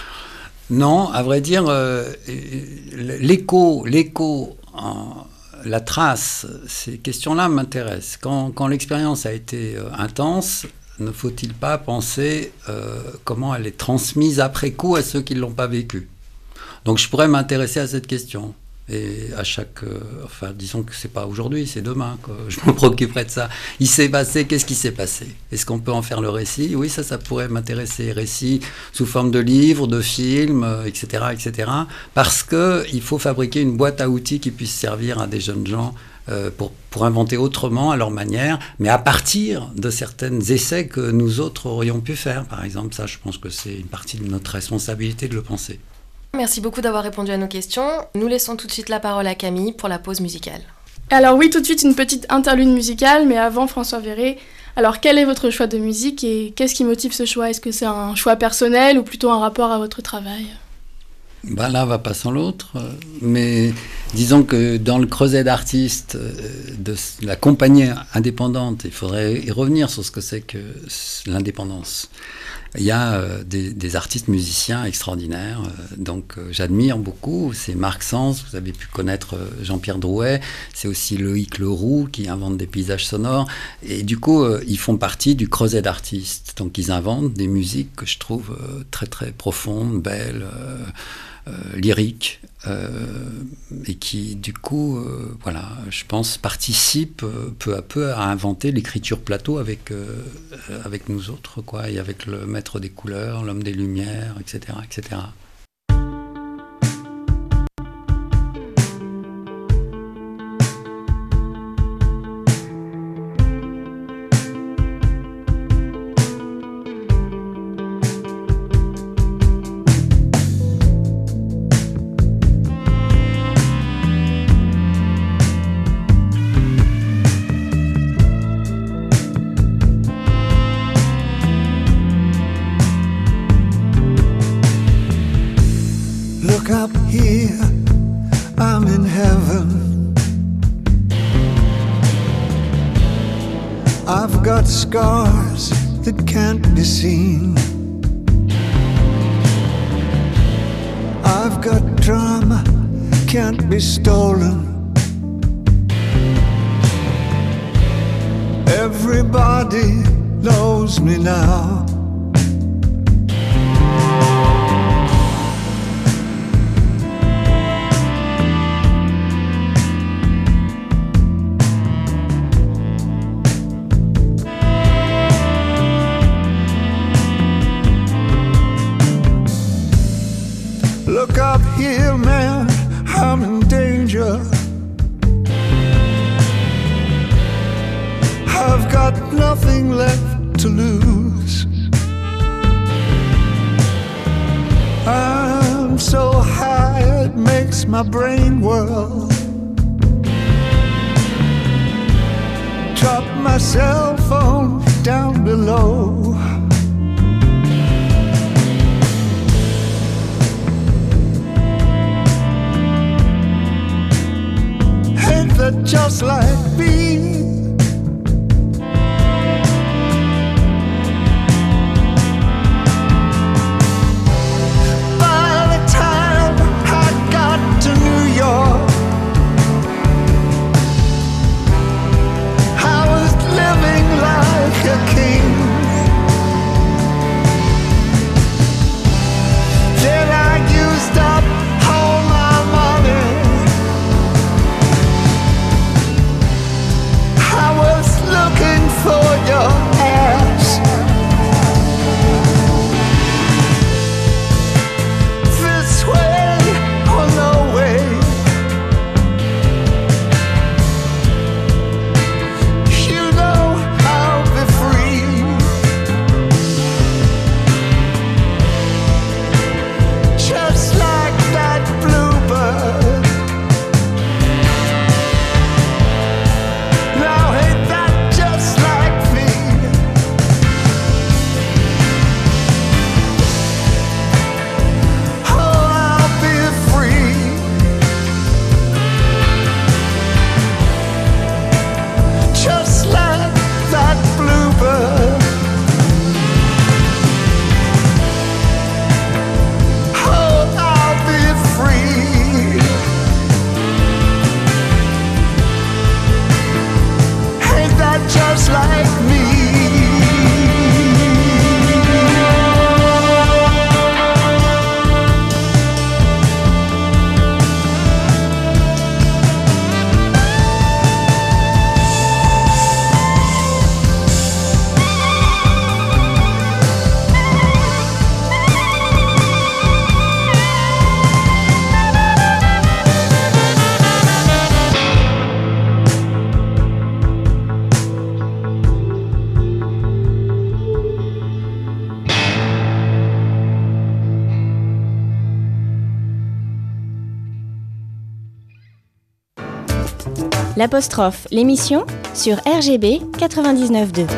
Non, à vrai dire, euh, l'écho, l'écho, en, la trace, ces questions-là m'intéressent. Quand, quand l'expérience a été euh, intense, ne faut-il pas penser euh, comment elle est transmise après coup à ceux qui ne l'ont pas vécue ? Donc je pourrais m'intéresser à cette question. Et à chaque... Euh, enfin, disons que c'est pas aujourd'hui, c'est demain, quoi. Je me préoccuperai de ça. Il s'est passé, qu'est-ce qui s'est passé ? Est-ce qu'on peut en faire le récit ? Oui, ça, ça pourrait m'intéresser. Récit sous forme de livres, de films, euh, et cetera, et cetera. Parce qu'il faut fabriquer une boîte à outils qui puisse servir à des jeunes gens euh, pour, pour inventer autrement, à leur manière, mais à partir de certains essais que nous autres aurions pu faire. Par exemple, ça, je pense que c'est une partie de notre responsabilité de le penser. Merci beaucoup d'avoir répondu à nos questions. Nous laissons tout de suite la parole à Camille pour la pause musicale. Alors oui, tout de suite une petite interlude musicale, mais avant François Verret, alors quel est votre choix de musique et qu'est-ce qui motive ce choix ? Est-ce que c'est un choix personnel ou plutôt un rapport à votre travail ? Ben l'un va pas sans l'autre, mais disons que dans le creuset d'artistes de la compagnie indépendante, il faudrait y revenir sur ce que c'est que l'indépendance. Il y a euh, des, des artistes musiciens extraordinaires, euh, donc euh, j'admire beaucoup. C'est Marc Sens, vous avez pu connaître euh, Jean-Pierre Drouet, c'est aussi Loïc Leroux qui invente des paysages sonores, et du coup euh, ils font partie du creuset d'artistes, donc ils inventent des musiques que je trouve euh, très très profondes, belles, euh, euh, lyriques, euh, et qui du coup, euh, voilà, je pense participent euh, peu à peu à inventer l'écriture plateau avec, euh, avec nous autres, quoi, et avec le maître des couleurs, l'homme des lumières, et cetera, et cetera. Up here, I'm in heaven. I've got scars that can't be seen. I've got drama, can't be stolen. Everybody knows me now. Look up here, man, I'm in danger. I've got nothing left to lose. I'm so high it makes my brain whirl. Drop my cell phone down below. That just like me, by the time I got to New York, I was living like a king. There L'apostrophe, l'émission sur R G B quatre-vingt-dix-neuf point deux.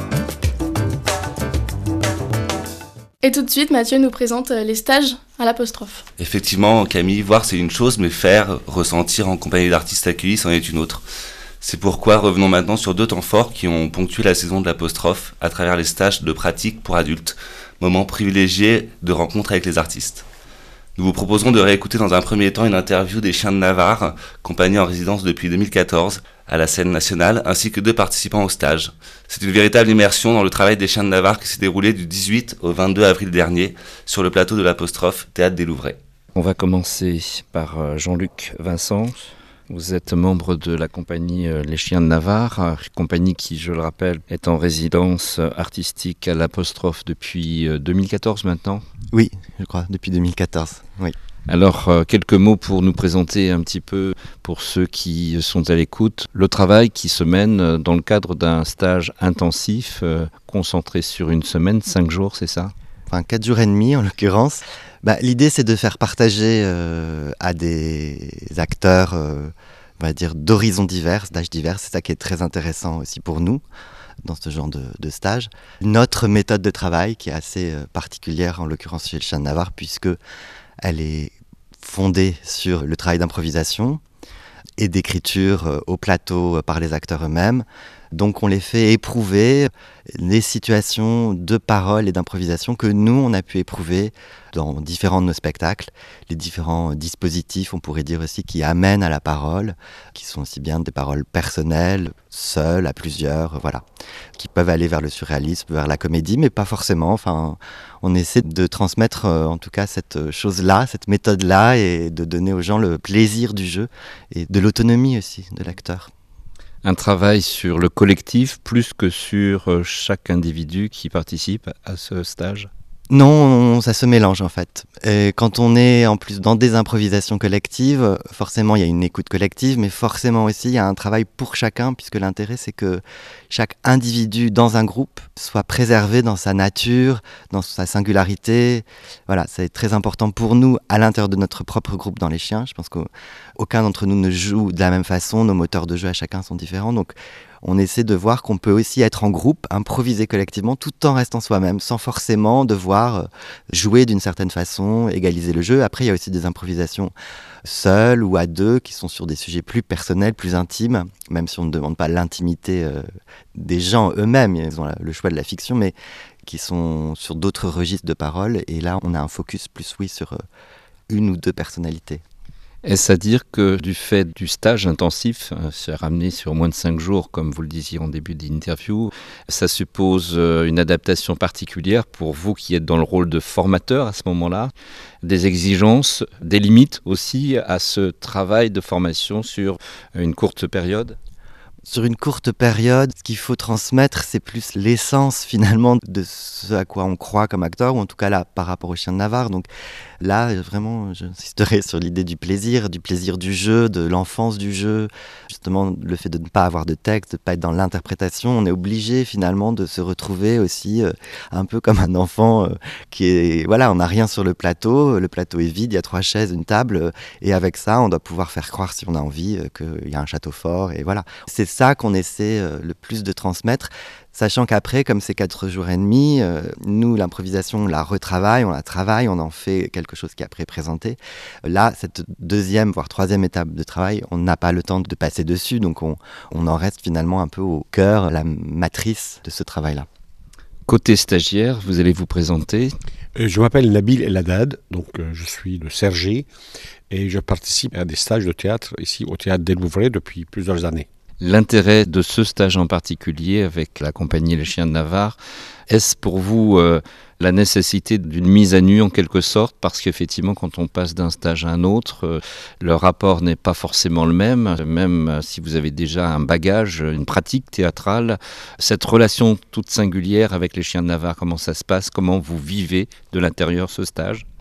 Et tout de suite, Mathieu nous présente les stages à l'apostrophe. Effectivement, Camille, voir c'est une chose, mais faire, ressentir en compagnie d'artistes accueillis, c'en est une autre. C'est pourquoi revenons maintenant sur deux temps forts qui ont ponctué la saison de l'apostrophe à travers les stages de pratique pour adultes, moment privilégié de rencontre avec les artistes. Nous vous proposerons de réécouter dans un premier temps une interview des Chiens de Navarre, compagnie en résidence depuis deux mille quatorze à la scène nationale, ainsi que deux participants au stage. C'est une véritable immersion dans le travail des Chiens de Navarre qui s'est déroulé du dix-huit au vingt-deux avril dernier sur le plateau de l'apostrophe Théâtre des Louvrais. On va commencer par Jean-Luc Vincent. Vous êtes membre de la compagnie Les Chiens de Navarre, compagnie qui, je le rappelle, est en résidence artistique à l'apostrophe depuis deux mille quatorze maintenant. Oui, je crois, depuis deux mille quatorze, oui. Alors, euh, quelques mots pour nous présenter un petit peu, pour ceux qui sont à l'écoute, le travail qui se mène dans le cadre d'un stage intensif, euh, concentré sur une semaine, cinq jours, c'est ça ? Enfin, quatre jours et demi en l'occurrence. Bah, l'idée, c'est de faire partager euh, à des acteurs, euh, on va dire, d'horizons divers, d'âges divers. C'est ça qui est très intéressant aussi pour nous dans ce genre de, de stage. Notre méthode de travail qui est assez euh, particulière, en l'occurrence chez le Chien de Navarre, puisque elle est fondée sur le travail d'improvisation et d'écriture euh, au plateau euh, par les acteurs eux-mêmes. Donc on les fait éprouver les situations de parole et d'improvisation que nous, on a pu éprouver dans différents de nos spectacles, les différents dispositifs, on pourrait dire aussi, qui amènent à la parole, qui sont aussi bien des paroles personnelles, seules, à plusieurs, voilà, qui peuvent aller vers le surréalisme, vers la comédie, mais pas forcément. Enfin, on essaie de transmettre euh, en tout cas cette chose-là, cette méthode-là, et de donner aux gens le plaisir du jeu et de l'autonomie aussi de l'acteur. Un travail sur le collectif plus que sur chaque individu qui participe à ce stage ? Non, ça se mélange en fait. Et quand on est en plus dans des improvisations collectives, forcément il y a une écoute collective, mais forcément aussi il y a un travail pour chacun, puisque l'intérêt c'est que chaque individu dans un groupe soit préservé dans sa nature, dans sa singularité. Voilà, c'est très important pour nous à l'intérieur de notre propre groupe dans les Chiens. Je pense qu'aucun d'entre nous ne joue de la même façon, nos moteurs de jeu à chacun sont différents, donc on essaie de voir qu'on peut aussi être en groupe, improviser collectivement, tout en restant soi-même, sans forcément devoir jouer d'une certaine façon, égaliser le jeu. Après, il y a aussi des improvisations seules ou à deux, qui sont sur des sujets plus personnels, plus intimes, même si on ne demande pas l'intimité euh, des gens eux-mêmes, ils ont la, le choix de la fiction, mais qui sont sur d'autres registres de parole. Et là, on a un focus plus, oui, sur euh, une ou deux personnalités. Est-ce à dire que du fait du stage intensif, c'est ramené sur moins de cinq jours, comme vous le disiez en début d'interview, ça suppose une adaptation particulière pour vous qui êtes dans le rôle de formateur à ce moment-là, des exigences, des limites aussi à ce travail de formation sur une courte période ? Sur une courte période, ce qu'il faut transmettre, c'est plus l'essence finalement de ce à quoi on croit comme acteur, ou en tout cas là, par rapport au Chien de Navarre. Donc là, vraiment, j'insisterai sur l'idée du plaisir, du plaisir du jeu, de l'enfance du jeu. Justement, le fait de ne pas avoir de texte, de ne pas être dans l'interprétation, on est obligé finalement de se retrouver aussi euh, un peu comme un enfant euh, qui est... Voilà, on n'a rien sur le plateau, le plateau est vide, il y a trois chaises, une table, euh, et avec ça, on doit pouvoir faire croire, si on a envie, euh, qu'il y a un château fort, et voilà. C'est ça qu'on essaie euh, le plus de transmettre, sachant qu'après, comme c'est quatre jours et demi, euh, nous, l'improvisation, on la retravaille, on la travaille, on en fait quelque chose qui est après présenté. Là, cette deuxième, voire troisième étape de travail, on n'a pas le temps de passer dessus, donc on, on en reste finalement un peu au cœur, la matrice de ce travail-là. Côté stagiaire, vous allez vous présenter. Je m'appelle Nabil El Haddad, donc euh, je suis de Cergy et je participe à des stages de théâtre ici au Théâtre des Louvrais depuis plusieurs années. L'intérêt de ce stage en particulier avec la compagnie Les Chiens de Navarre, est-ce pour vous euh, la nécessité d'une mise à nu en quelque sorte, parce qu'effectivement quand on passe d'un stage à un autre, euh, le rapport n'est pas forcément le même, même si vous avez déjà un bagage, une pratique théâtrale, cette relation toute singulière avec Les Chiens de Navarre, comment ça se passe, comment vous vivez de l'intérieur ce stage ?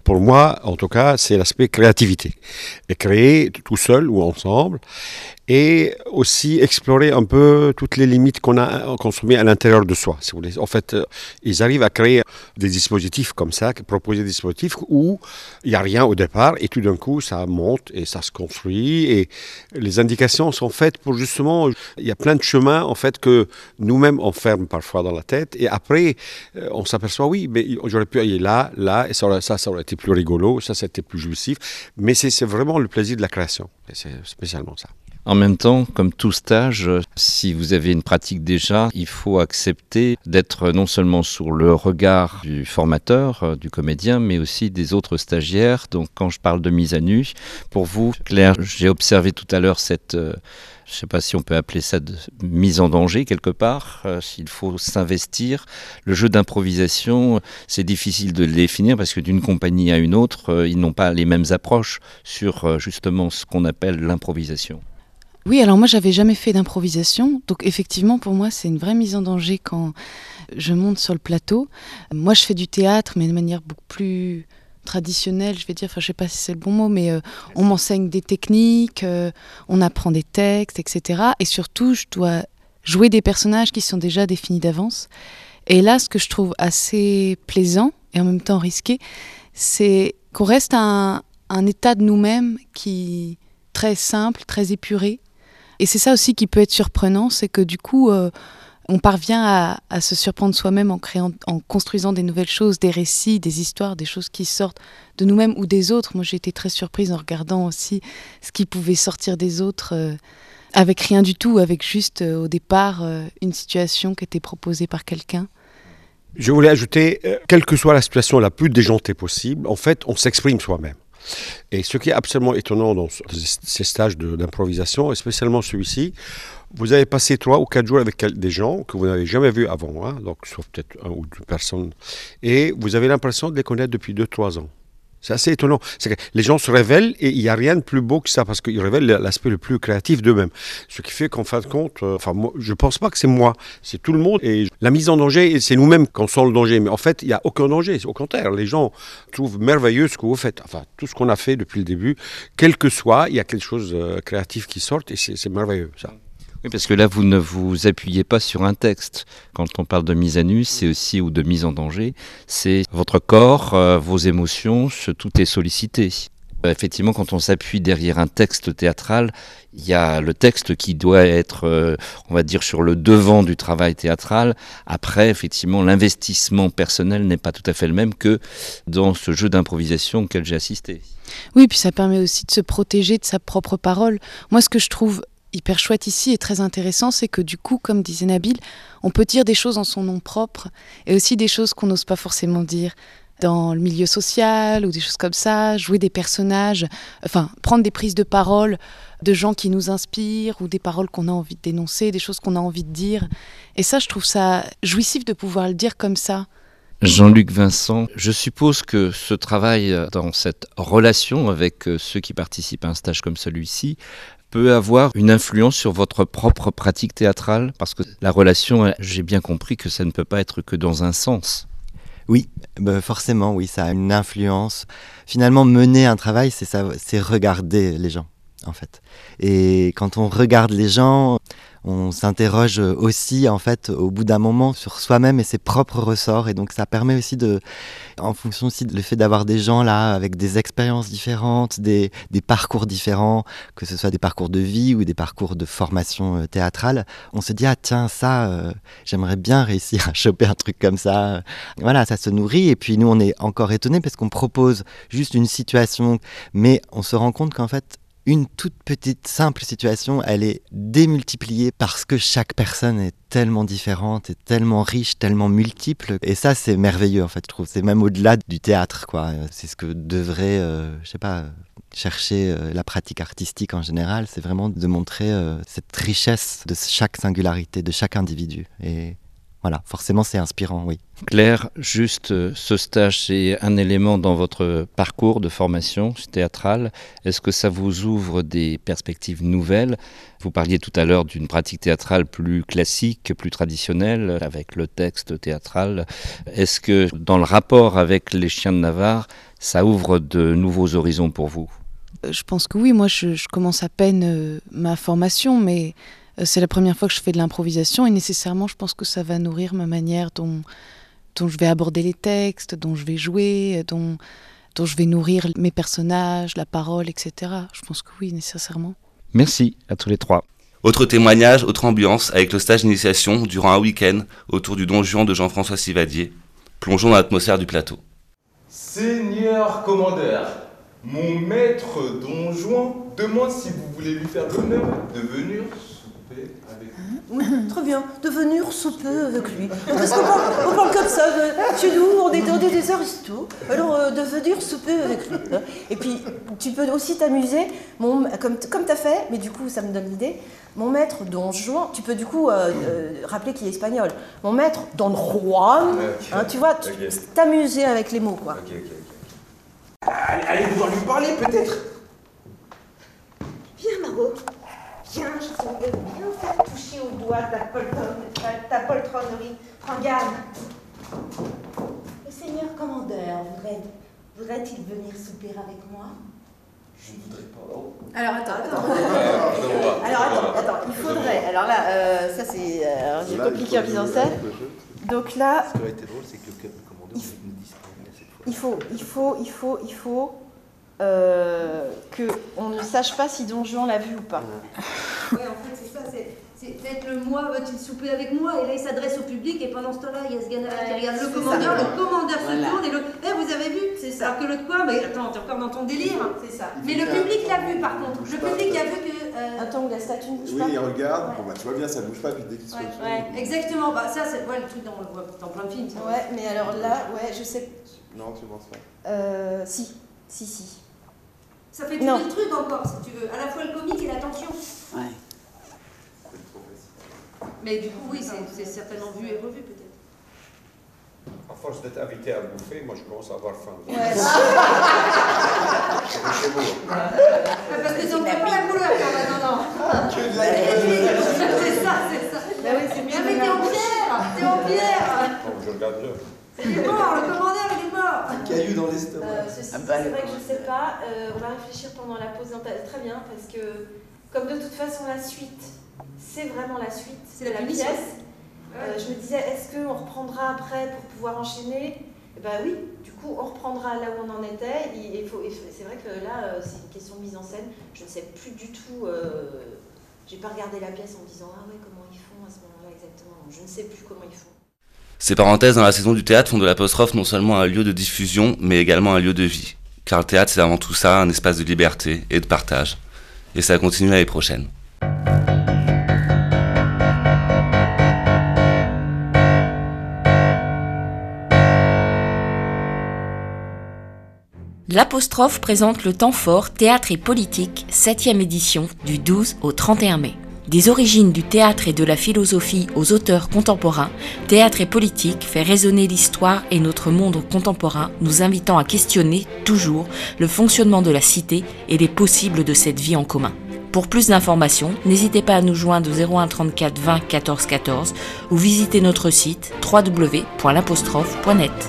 pour moi, en tout cas, c'est l'aspect créativité. Et créer tout seul ou ensemble. Et aussi explorer un peu toutes les limites qu'on a construites à l'intérieur de soi, si vous voulez. En fait, euh, ils arrivent à créer des dispositifs comme ça, proposer des dispositifs où il n'y a rien au départ et tout d'un coup, ça monte et ça se construit. Et les indications sont faites pour justement... Il y a plein de chemins, en fait, que nous-mêmes, on ferme parfois dans la tête. Et après, euh, on s'aperçoit, oui, mais j'aurais pu aller là, là, et ça, aurait, ça, ça aurait été plus rigolo, ça, c'était plus jouissif. Mais c'est, c'est vraiment le plaisir de la création. Et c'est spécialement ça. En même temps, comme tout stage, si vous avez une pratique déjà, il faut accepter d'être non seulement sur le regard du formateur, du comédien, mais aussi des autres stagiaires. Donc quand je parle de mise à nu, pour vous, Claire, j'ai observé tout à l'heure cette... je ne sais pas si on peut appeler ça de mise en danger quelque part, euh, s'il faut s'investir. Le jeu d'improvisation, c'est difficile de le définir parce que d'une compagnie à une autre, euh, ils n'ont pas les mêmes approches sur euh, justement ce qu'on appelle l'improvisation. Oui, alors moi j'avais jamais fait d'improvisation, donc effectivement pour moi c'est une vraie mise en danger quand je monte sur le plateau. Moi je fais du théâtre mais de manière beaucoup plus traditionnelle, je vais dire, enfin je sais pas si c'est le bon mot, mais euh, on m'enseigne des techniques, euh, on apprend des textes, et cetera. Et surtout je dois jouer des personnages qui sont déjà définis d'avance. Et là ce que je trouve assez plaisant et en même temps risqué, c'est qu'on reste à un, un état de nous-mêmes qui très simple, très épuré. Et c'est ça aussi qui peut être surprenant, c'est que du coup, euh, on parvient à, à se surprendre soi-même en créant, en construisant des nouvelles choses, des récits, des histoires, des choses qui sortent de nous-mêmes ou des autres. Moi, j'ai été très surprise en regardant aussi ce qui pouvait sortir des autres, euh, avec rien du tout, avec juste euh, au départ euh, une situation qui était proposée par quelqu'un. Je voulais ajouter, euh, quelle que soit la situation la plus déjantée possible, en fait, on s'exprime soi-même. Et ce qui est absolument étonnant dans ces stages de, d'improvisation, et spécialement celui-ci, vous avez passé trois ou quatre jours avec des gens que vous n'avez jamais vus avant, hein, donc sauf peut-être un ou deux personnes, et vous avez l'impression de les connaître depuis deux trois ans. C'est assez étonnant. C'est que les gens se révèlent et il n'y a rien de plus beau que ça parce qu'ils révèlent l'aspect le plus créatif d'eux-mêmes. Ce qui fait qu'en fin de compte, euh, enfin, moi, je ne pense pas que c'est moi, c'est tout le monde. Et la mise en danger, c'est nous-mêmes qu'on sent le danger. Mais en fait, il n'y a aucun danger. Au contraire, les gens trouvent merveilleux ce que vous faites. Enfin, tout ce qu'on a fait depuis le début, quel que soit, il y a quelque chose de euh, créatif qui sort et c'est, c'est merveilleux, ça. Oui, parce que là, vous ne vous appuyez pas sur un texte. Quand on parle de mise à nu, c'est aussi, ou de mise en danger, c'est votre corps, euh, vos émotions, tout est sollicité. Euh, effectivement, quand on s'appuie derrière un texte théâtral, il y a le texte qui doit être, euh, on va dire, sur le devant du travail théâtral. Après, effectivement, l'investissement personnel n'est pas tout à fait le même que dans ce jeu d'improvisation auquel j'ai assisté. Oui, puis ça permet aussi de se protéger de sa propre parole. Moi, ce que je trouve hyper chouette ici et très intéressant, c'est que du coup, comme disait Nabil, on peut dire des choses en son nom propre et aussi des choses qu'on n'ose pas forcément dire dans le milieu social ou des choses comme ça, jouer des personnages, enfin, prendre des prises de parole de gens qui nous inspirent ou des paroles qu'on a envie de dénoncer, des choses qu'on a envie de dire. Et ça, je trouve ça jouissif de pouvoir le dire comme ça. Jean-Luc Vincent, je suppose que ce travail dans cette relation avec ceux qui participent à un stage comme celui-ci peut avoir une influence sur votre propre pratique théâtrale, parce que la relation, j'ai bien compris que ça ne peut pas être que dans un sens. Oui, bah forcément, oui, ça a une influence. Finalement, mener un travail, c'est ça, c'est regarder les gens, en fait. Et quand on regarde les gens, on s'interroge aussi, en fait, au bout d'un moment, sur soi-même et ses propres ressorts. Et donc, ça permet aussi de, en fonction aussi du fait d'avoir des gens là, avec des expériences différentes, des, des parcours différents, que ce soit des parcours de vie ou des parcours de formation euh, théâtrale, on se dit, ah tiens, ça, euh, j'aimerais bien réussir à choper un truc comme ça. Voilà, ça se nourrit. Et puis, nous, on est encore étonnés parce qu'on propose juste une situation, mais on se rend compte qu'en fait, une toute petite, simple situation, elle est démultipliée parce que chaque personne est tellement différente, et tellement riche, tellement multiple. Et ça, c'est merveilleux, en fait, je trouve. C'est même au-delà du théâtre, quoi. C'est ce que devrait, euh, je sais pas, chercher euh, la pratique artistique en général. C'est vraiment de montrer euh, cette richesse de chaque singularité, de chaque individu. Et voilà, forcément, c'est inspirant, oui. Claire, juste ce stage, c'est un élément dans votre parcours de formation théâtrale. Est-ce que ça vous ouvre des perspectives nouvelles ? Vous parliez tout à l'heure d'une pratique théâtrale plus classique, plus traditionnelle, avec le texte théâtral. Est-ce que dans le rapport avec les Chiens de Navarre, ça ouvre de nouveaux horizons pour vous? Je pense que oui, moi je, je commence à peine euh, ma formation, mais euh, c'est la première fois que je fais de l'improvisation et nécessairement je pense que ça va nourrir ma manière dont, dont je vais aborder les textes, dont je vais jouer, dont, dont je vais nourrir mes personnages, la parole, et cetera. Je pense que oui, nécessairement. Merci à tous les trois. Autre témoignage, autre ambiance, avec le stage d'initiation durant un week-end autour du Don Juan de Jean-François Sivadier. Plongeons dans l'atmosphère du plateau. Seigneur commandeur, mon maître Don Juan demande si vous voulez lui faire l'honneur de venir souper avec lui. Oui, très bien, de venir souper avec lui. Parce qu'on parle, on parle comme ça, de, chez nous, on est, on est des aristos, alors euh, de venir souper avec lui. Hein. Et puis, tu peux aussi t'amuser, mon, comme, comme tu as fait, mais du coup, ça me donne l'idée, mon maître Don Juan, tu peux du coup euh, euh, rappeler qu'il est espagnol, mon maître Don Juan, okay. Hein, tu vois, tu, okay. T'amuser avec les mots, quoi. Okay, okay, okay. Allez, allez pouvoir lui parler, peut-être. Viens, Margot. Viens, je te veux bien faire toucher au doigt ta, poltron, ta, ta poltronnerie. Prends garde. Le seigneur commandeur voudrait, voudrait-il venir souper avec moi? Je ne voudrais pas. Alors attends, attends. Alors attends, attends. Il faudrait. Alors là, euh, ça c'est euh, j'ai compliqué en mise en scène. Donc là. Ce qui aurait été drôle, c'est que le commandeur nous dise pas cette fois. Il faut, il faut, il faut, il faut. Euh, qu'on ne sache pas si Don Juan l'a vu ou pas. Oui, en fait, c'est ça, c'est, c'est peut-être le moi, va-t-il souper avec moi? Et là, il s'adresse au public, et pendant ce temps-là, il y a ce gars-là qui regarde le commandeur, ça. Le commandeur voilà. Se tourne, et l'autre, eh, vous avez vu? C'est ça. Alors que l'autre quoi? Mais attends, t'es encore dans ton délire. C'est ça. Mais le public l'a vu, par contre. Le public a vu que. Euh... Attends, la statue ne bouge oui, pas. Oui, il regarde, bon, bah, tu vois bien, ça ne bouge pas, puis dès qu'il se ouais, fait. Ouais, exactement. Bah, ça, c'est ouais, le truc, on le voit dans plein de films. Ça. Ouais, mais alors là, ouais, je sais. Non, tu penses pas. Euh, si, si, si. Ça fait tout le truc encore, si tu veux. À la fois le comique et la tension. Ouais. Mais du coup, oui, c'est, c'est certainement vu et revu, peut-être. À force d'être invité à bouffer, moi, je commence à avoir faim. Ouais. Parce que t'en prends pas la couleur, quand même. Non, non. C'est ça, c'est ça. Bah oui, c'est bien. Ah, mais t'es en pierre. T'es en pierre. Oh, je regarde l'heure. Il est mort, le commandeur, il est mort. Un caillou dans l'estomac. Euh, ceci, ah bah, c'est vrai que je sais pas. Euh, on va réfléchir pendant la pause. Très bien, parce que comme de toute façon la suite, c'est vraiment la suite, c'est la, la pièce. Euh, je me disais, est-ce qu'on reprendra après pour pouvoir enchaîner? Eh ben oui. Du coup, on reprendra là où on en était. Il, il faut, c'est vrai que là, c'est une question de mise en scène. Je ne sais plus du tout. Euh, j'ai pas regardé la pièce en me disant ah ouais comment ils font à ce moment-là exactement. Je ne sais plus comment ils font. Ces parenthèses dans la saison du théâtre font de l'apostrophe non seulement un lieu de diffusion, mais également un lieu de vie. Car le théâtre, c'est avant tout ça, un espace de liberté et de partage. Et ça continue l'année prochaine. L'apostrophe présente le temps fort Théâtre et politique, septième édition, du douze au trente et un mai. Des origines du théâtre et de la philosophie aux auteurs contemporains, Théâtre et politique fait résonner l'histoire et notre monde contemporain, nous invitant à questionner, toujours, le fonctionnement de la cité et les possibles de cette vie en commun. Pour plus d'informations, n'hésitez pas à nous joindre au zéro un trente-quatre vingt quatorze quatorze ou visitez notre site w w w point l'apostrophe point net.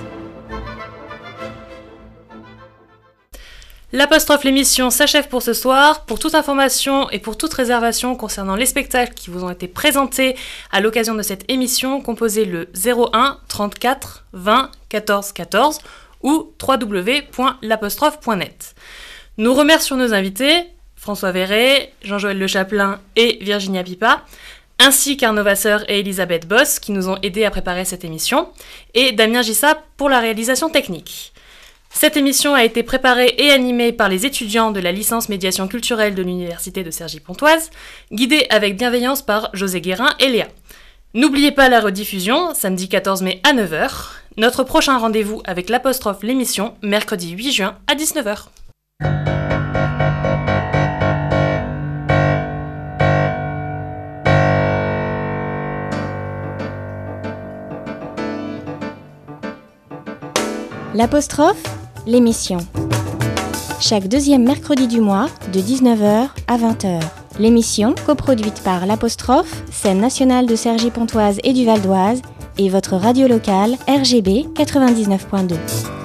L'apostrophe l'émission s'achève pour ce soir. Pour toute information et pour toute réservation concernant les spectacles qui vous ont été présentés à l'occasion de cette émission, composez le zéro un trente-quatre vingt quatorze quatorze ou w w w point l'apostrophe point net. Nous remercions nos invités, François Verret, Jean-Joël Le Chapelain et Virginia Pipa, ainsi qu'Arnaud Vasseur et Elisabeth Boss qui nous ont aidés à préparer cette émission, et Damien Gissa pour la réalisation technique. Cette émission a été préparée et animée par les étudiants de la licence médiation culturelle de l'Université de Cergy-Pontoise, guidée avec bienveillance par José Guérin et Léa. N'oubliez pas la rediffusion, samedi quatorze mai à neuf heures. Notre prochain rendez-vous avec l'apostrophe l'émission, mercredi huit juin à dix-neuf heures. L'apostrophe, l'émission. Chaque deuxième mercredi du mois, de dix-neuf heures à vingt heures. L'émission, coproduite par l'apostrophe, scène nationale de Cergy-Pontoise et du Val d'Oise, et votre radio locale R G B quatre-vingt-dix-neuf point deux.